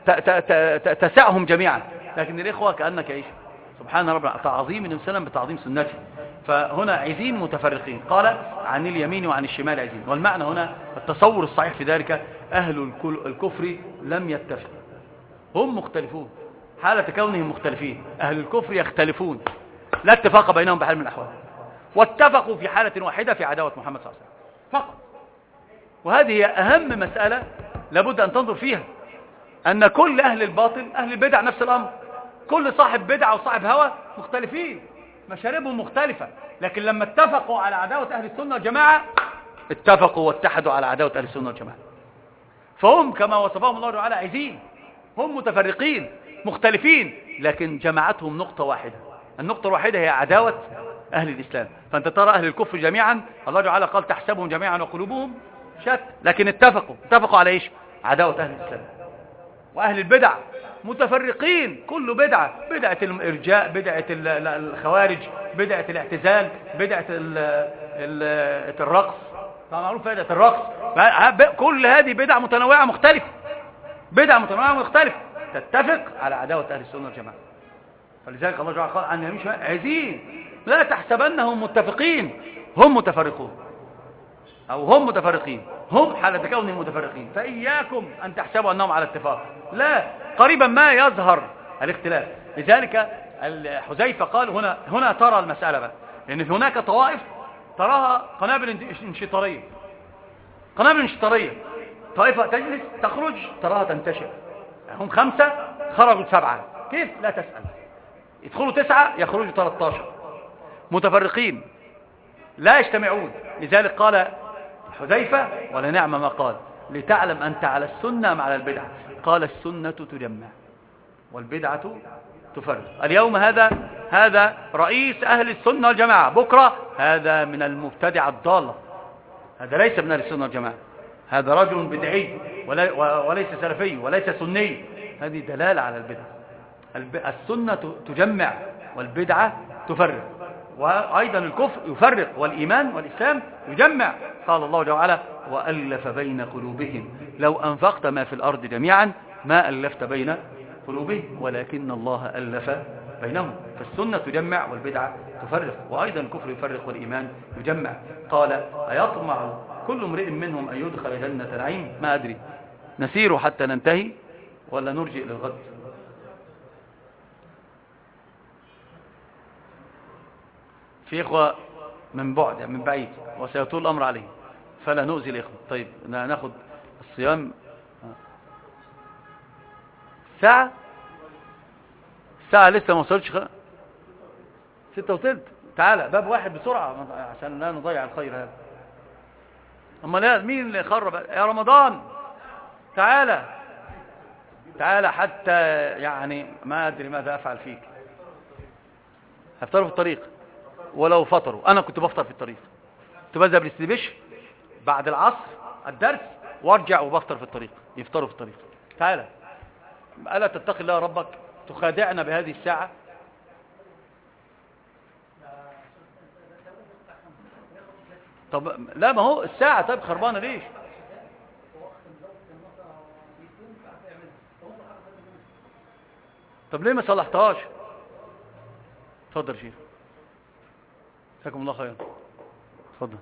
تسعهم جميعا. لكن الإخوة كأنك إيش؟ سبحان ربنا، تعظيم النبي صلى الله عليه وسلم بتعظيم سنته. فهنا عزين متفرقين، قال عن اليمين وعن الشمال عزين. والمعنى هنا التصور الصحيح في ذلك أهل الكفر لم يتفقوا، هم مختلفون حالة كونهم مختلفين. أهل الكفر يختلفون، لا اتفاق بينهم بحال من الأحوال، واتفقوا في حالة واحدة في عداوة محمد صلى الله عليه وسلم فقط. وهذه هي أهم مسألة لابد أن تنظر فيها، أن كل أهل الباطل أهل البدع نفس الأمر، كل صاحب بدعة وصاحب هوى مختلفين، مشاربهم مختلفة، لكن لما اتفقوا على عداوة أهل السنة والجماعة اتفقوا واتحدوا على عداوة أهل السنة والجماعة. فهم كما وصفهم الله تعالى عزين، هم متفرقين مختلفين، لكن جمعتهم نقطة واحدة، النقطة الواحدة هي عداوة أهل الإسلام. فأنت ترى أهل الكفر جميعا الله تعالى قال تحسبهم جميعا وقلوبهم شتى، لكن اتفقوا اتفقوا على إيش؟ عداوة أهل الإسلام. وأهل البدع متفرقين، كل بدعة، بدعة الإرجاء، بدعة الخوارج، بدعة الاعتزال، بدعة الرقص، طبعا معروف بدعة الرقص، كل هذه بدع متنوعة مختلفة، بدع متنوعة مختلفة تتفق على عداوة أهل السنة والجماعة. فلذلك الله تعالى قال عن اليمين عزين، لا تحسبنهم متفقين، هم متفرقون، أو هم متفرقين، هم حالة كونهم متفرقين. فإياكم أن تحسبوا أنهم على اتفاق، لا، قريبا ما يظهر الاختلاف. لذلك حذيفة قال هنا هنا ترى المسألة بقى، لأن في هناك طوائف تراها قنابل انشطارية، قنابل انشطارية، طائفة تجلس تخرج تراها تنتشر، هم خمسة خرجوا سبعة، كيف؟ لا تسأل، يدخلوا تسعة يخرجوا ثلاثة عشر، متفرقين لا يجتمعون. لذلك قال حذيفة ولا نعم ما قال، لتعلم أنت على السنة أم على البدعة؟ قال السنة تجمع والبدعة تفرق. اليوم هذا هذا رئيس أهل السنة والجماعة، بكرة هذا من المبتدع الضالة، هذا ليس من أهل السنة والجماعة، هذا رجل بدعي وليس سلفي وليس سني. هذه دلالة على البدعة. السنة تجمع والبدعة تفرق، وأيضا الكفر يفرق، والإيمان والإسلام يجمع. قال الله تعالى وألف بين قلوبهم لو أنفقت ما في الأرض جميعا ما ألفت بين قلوبهم ولكن الله ألف بينهم. فالسنة تجمع والبدعة تفرق، وأيضا الكفر يفرق والإيمان يجمع. قال أيطمع كل امرئ منهم أن يدخل جنة نعيم؟ ما أدري، نسير حتى ننتهي ولا نرجئ للغد؟ في إخوة من بعد من بعيد وسيطول الأمر عليه فلا نؤذي الإخوة. طيب ناخد الصيام ساعة ساعة لسه ما وصلتش خ... ستة وثلث. تعالى باب واحد بسرعة عشان لا نضيع الخير هذا. أما لا مين اللي خرب يا رمضان؟ تعالى تعالى حتى يعني ما أدري ماذا أفعل فيك. هفطروا في الطريق ولو فطروا، أنا كنت بفطر في الطريق، كنت بذهب للاستبش بعد العصر الدرس وارجع وبفطر في الطريق، يفطروا في الطريق. تعالى ألا تتقي الله ربك تخادعنا بهذه الساعة؟ طب لا ما هو الساعة طيب خربانة ليش؟ طب ليه ما صلحتهاش؟ اتفضل يا شيخ. جزاكم الله خيرا. اتفضل.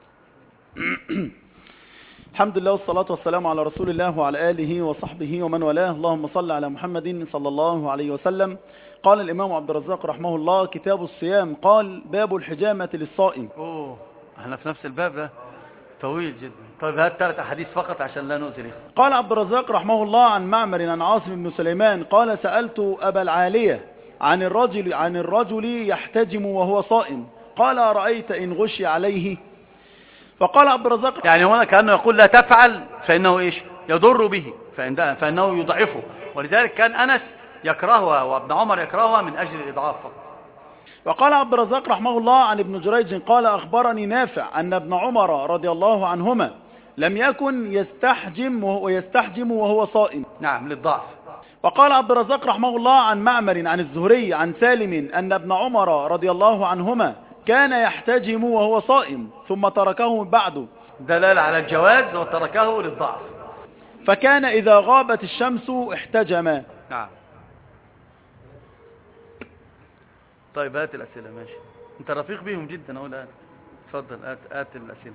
الحمد لله والصلاة والسلام على رسول الله وعلى آله وصحبه ومن والاه. اللهم صل على محمد صلى الله عليه وسلم. قال الإمام عبد الرزاق رحمه الله: كتاب الصيام. قال: باب الحجامة للصائم. اوه احنا في نفس الباب ده طويل جدا. طيب هات ثلاث احاديث فقط عشان لا نؤذي. قال عبد الرزاق رحمه الله عن معمر عن عاصم بن سليمان قال: سألت أبا العالية عن الرجل عن الرجل يحتجم وهو صائم، قال: أرأيت إن غشي عليه؟ فقال عبد الرزاق يعني هنا كأنه يقول لا تفعل فإنه إيش يضر به، فإنه يضعفه، ولذلك كان أنس يكرهها وابن عمر يكرهها من أجل الإضعاف فقط. وقال عبد الرزاق رحمه الله عن ابن جريج قال: أخبرني نافع أن ابن عمر رضي الله عنهما لم يكن يستحجم ويستحجم وهو صائم. نعم للضعف. وقال عبد الرزاق رحمه الله عن معمر عن الزهري عن سالم أن ابن عمر رضي الله عنهما كان يحتجم وهو صائم ثم تركه بعده، دلالة على الجواز وتركه للضعف. فكان إذا غابت الشمس احتجم. نعم. طيب هات الأسئلة. ماشي، انت رفيق بهم جدا اهو الآن. اتفضل هات هات الأسئلة.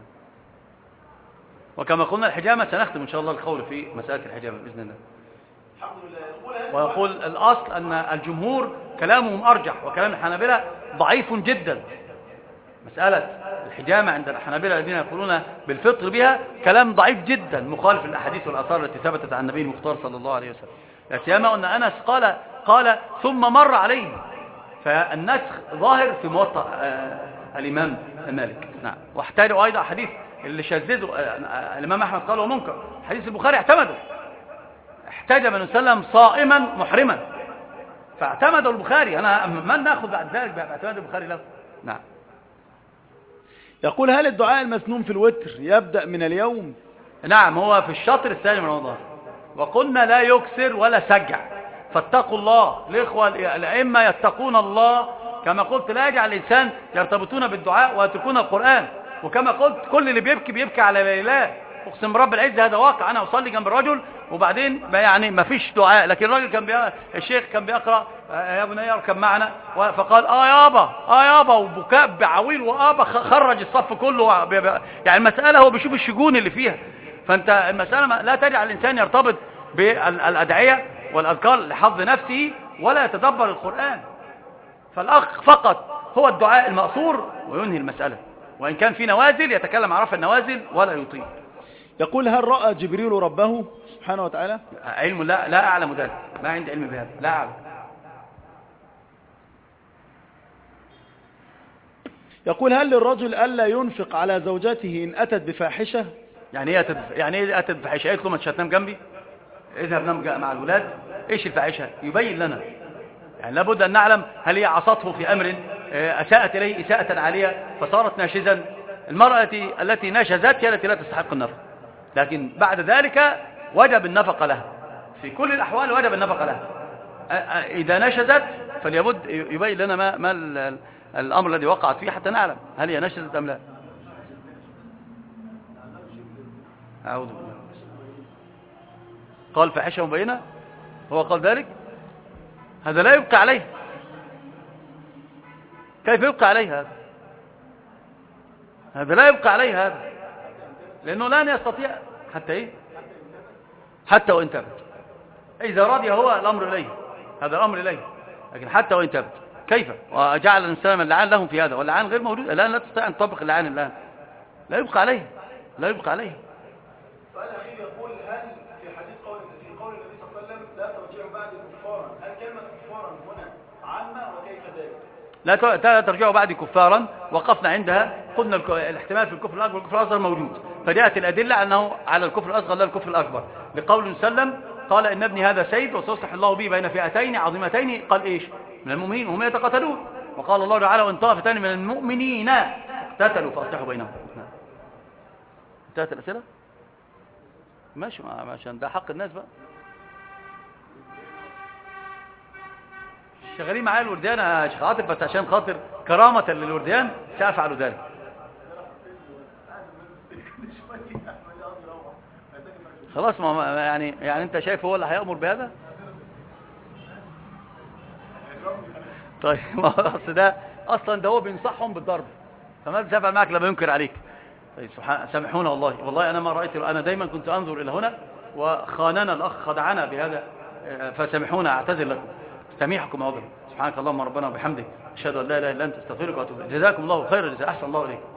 وكما قلنا الحجامة سنختم إن شاء الله القول في مسألة الحجامة بإذن الله. الحمد لله. ويقول الأصل أن الجمهور كلامهم أرجح وكلام الحنابلة ضعيف جدا. مسألة الحجامة عند الحنابلة الذين يقولون بالفطر بها كلام ضعيف جدا مخالف للأحاديث والآثار التي ثبتت عن النبي المختار صلى الله عليه وسلم. لا سيما أن أنس قال قال ثم مر عليه، فالنسخ ظاهر في موطأ آه الإمام مالك. نعم. واحتاجوا أيضا حديث اللي شددوا آه الإمام أحمد قال ومنكر، حديث البخاري اعتمدوا احتجم النبي صلى الله عليه وسلم صائما محرما، فاعتمدوا البخاري. أنا من نأخذ بعد ذلك باعتماد البخاري له. نعم. يقول: هل الدعاء المسنون في الوتر يبدأ من اليوم؟ نعم، هو في الشطر الثاني من رمضان، وقلنا لا يكسر ولا سجع، فاتقوا الله. الإخوة الأئمة يتقون الله، كما قلت لا يجعل الإنسان يرتبطون بالدعاء ويتركون القرآن، وكما قلت كل اللي بيبكي بيبكي على ليلات. أقسم برب العزة هذا واقع. أنا أصلي جنب الرجل وبعدين ما يعني ما فيش دعاء، لكن الراجل كان بيقرأ، الشيخ كان بيقرأ يا بني اركب معنا، فقال اه يابا اه يابا وبكاء بعويل وابا خرج الصف كله. يعني المسألة هو بيشوف الشجون اللي فيها. فانت المسألة لا تجعل الإنسان يرتبط بالأدعية والأذكار لحظ نفسه ولا يتدبر القرآن. فالأخ فقط هو الدعاء المأثور وينهي المسألة، وإن كان في نوازل يتكلم عن رفع النوازل ولا يطيل. يقول: هل رأى جبريل ربه سبحانه وتعالى؟ علم لا لا أعلم ذلك، ما عندي علم بهذا، لا أعلم. يقول: هل للرجل ألا ينفق على زوجته إن أتت بفاحشة؟ يعني ايه أتت يعني ايه أتت بفاحشة؟ قالت له ما تنام جنبي، اذهب نام مع الولاد. ايش الفاحشة؟ يبين لنا. يعني لابد أن نعلم هل هي عصته في أمر أساءت إليه إساءة عالية فصارت ناشزا. المرأة التي ناشزت هي التي لا تستحق النفقة، لكن بعد ذلك وجب النفقة لها في كل الأحوال، وجب النفقة لها. إذا نشزت فليبد يبين لنا ما, ما الأمر الذي وقعت فيه حتى نعلم هل هي نشزت أم لا. أعوذ بالله. قال فاحشة مبينة، هو قال ذلك، هذا لا يبقى عليه. كيف يبقى عليه هذا؟ هذا لا يبقى عليه هذا، لأنه لن يستطيع حتى إيه حتى وإن تبت. إذا رضي هو الأمر إليه، هذا الأمر إليه، لكن حتى وإن تبت كيف؟ وجعل الإنسان اللعان لهم في هذا، واللعان غير موجود الآن، لا تستطيع أن تطبق اللعان الآن، لا يبقى عليه، لا يبقى عليه. سؤال أخير يقول: هل في حديث قول في قول النبي صلى الله عليه وسلم لا ترجعوا بعد كفارا، هل كلمة كفارا هنا عامة وكيف ذلك؟ لا ترجعوا بعد كفارا، وقفنا عندها، قلنا الاحتمال في الكفر الأكبر والكفر الأصغر موجود، فجاءت الأدلة أنه على الكفر الأصغر لا الكفر الأكبر، لقول سلم قال إن ابني هذا سيد وسيصلح الله به بين فئتين عظيمتين، قال إيش؟ من المؤمنين وهم يتقاتلون، وقال الله تعالى وإن طائفتان من المؤمنين اقتتلوا فأصلحوا بينهم. انتهت الأسئلة؟ ماشي، عشان ده حق الناس بقى. شغالين معايا الورديان يا شيخ عاطف، بس عشان خاطر كرامة للورديان سأفعل ذلك. خلاص، ما يعني يعني انت شايف هو اللي هيأمر بهذا؟ طيب ما هو اصل ده اصلا ده هو بينصحهم بالضرب، فماذا سيفعل معك لما ينكر عليك؟ طيب سبحان سامحونا والله، والله انا ما رايت، انا دايما كنت انظر الى هنا وخاننا الاخ خدعنا بهذا، فسامحونا اعتذر لكم، استميحكم عذرا. سبحانك اللهم ربنا وبحمدك، اشهد ان لا اله الا انت استغفرك واتوب اليك. جزاكم الله خير الجزاء، احسن الله اليكم.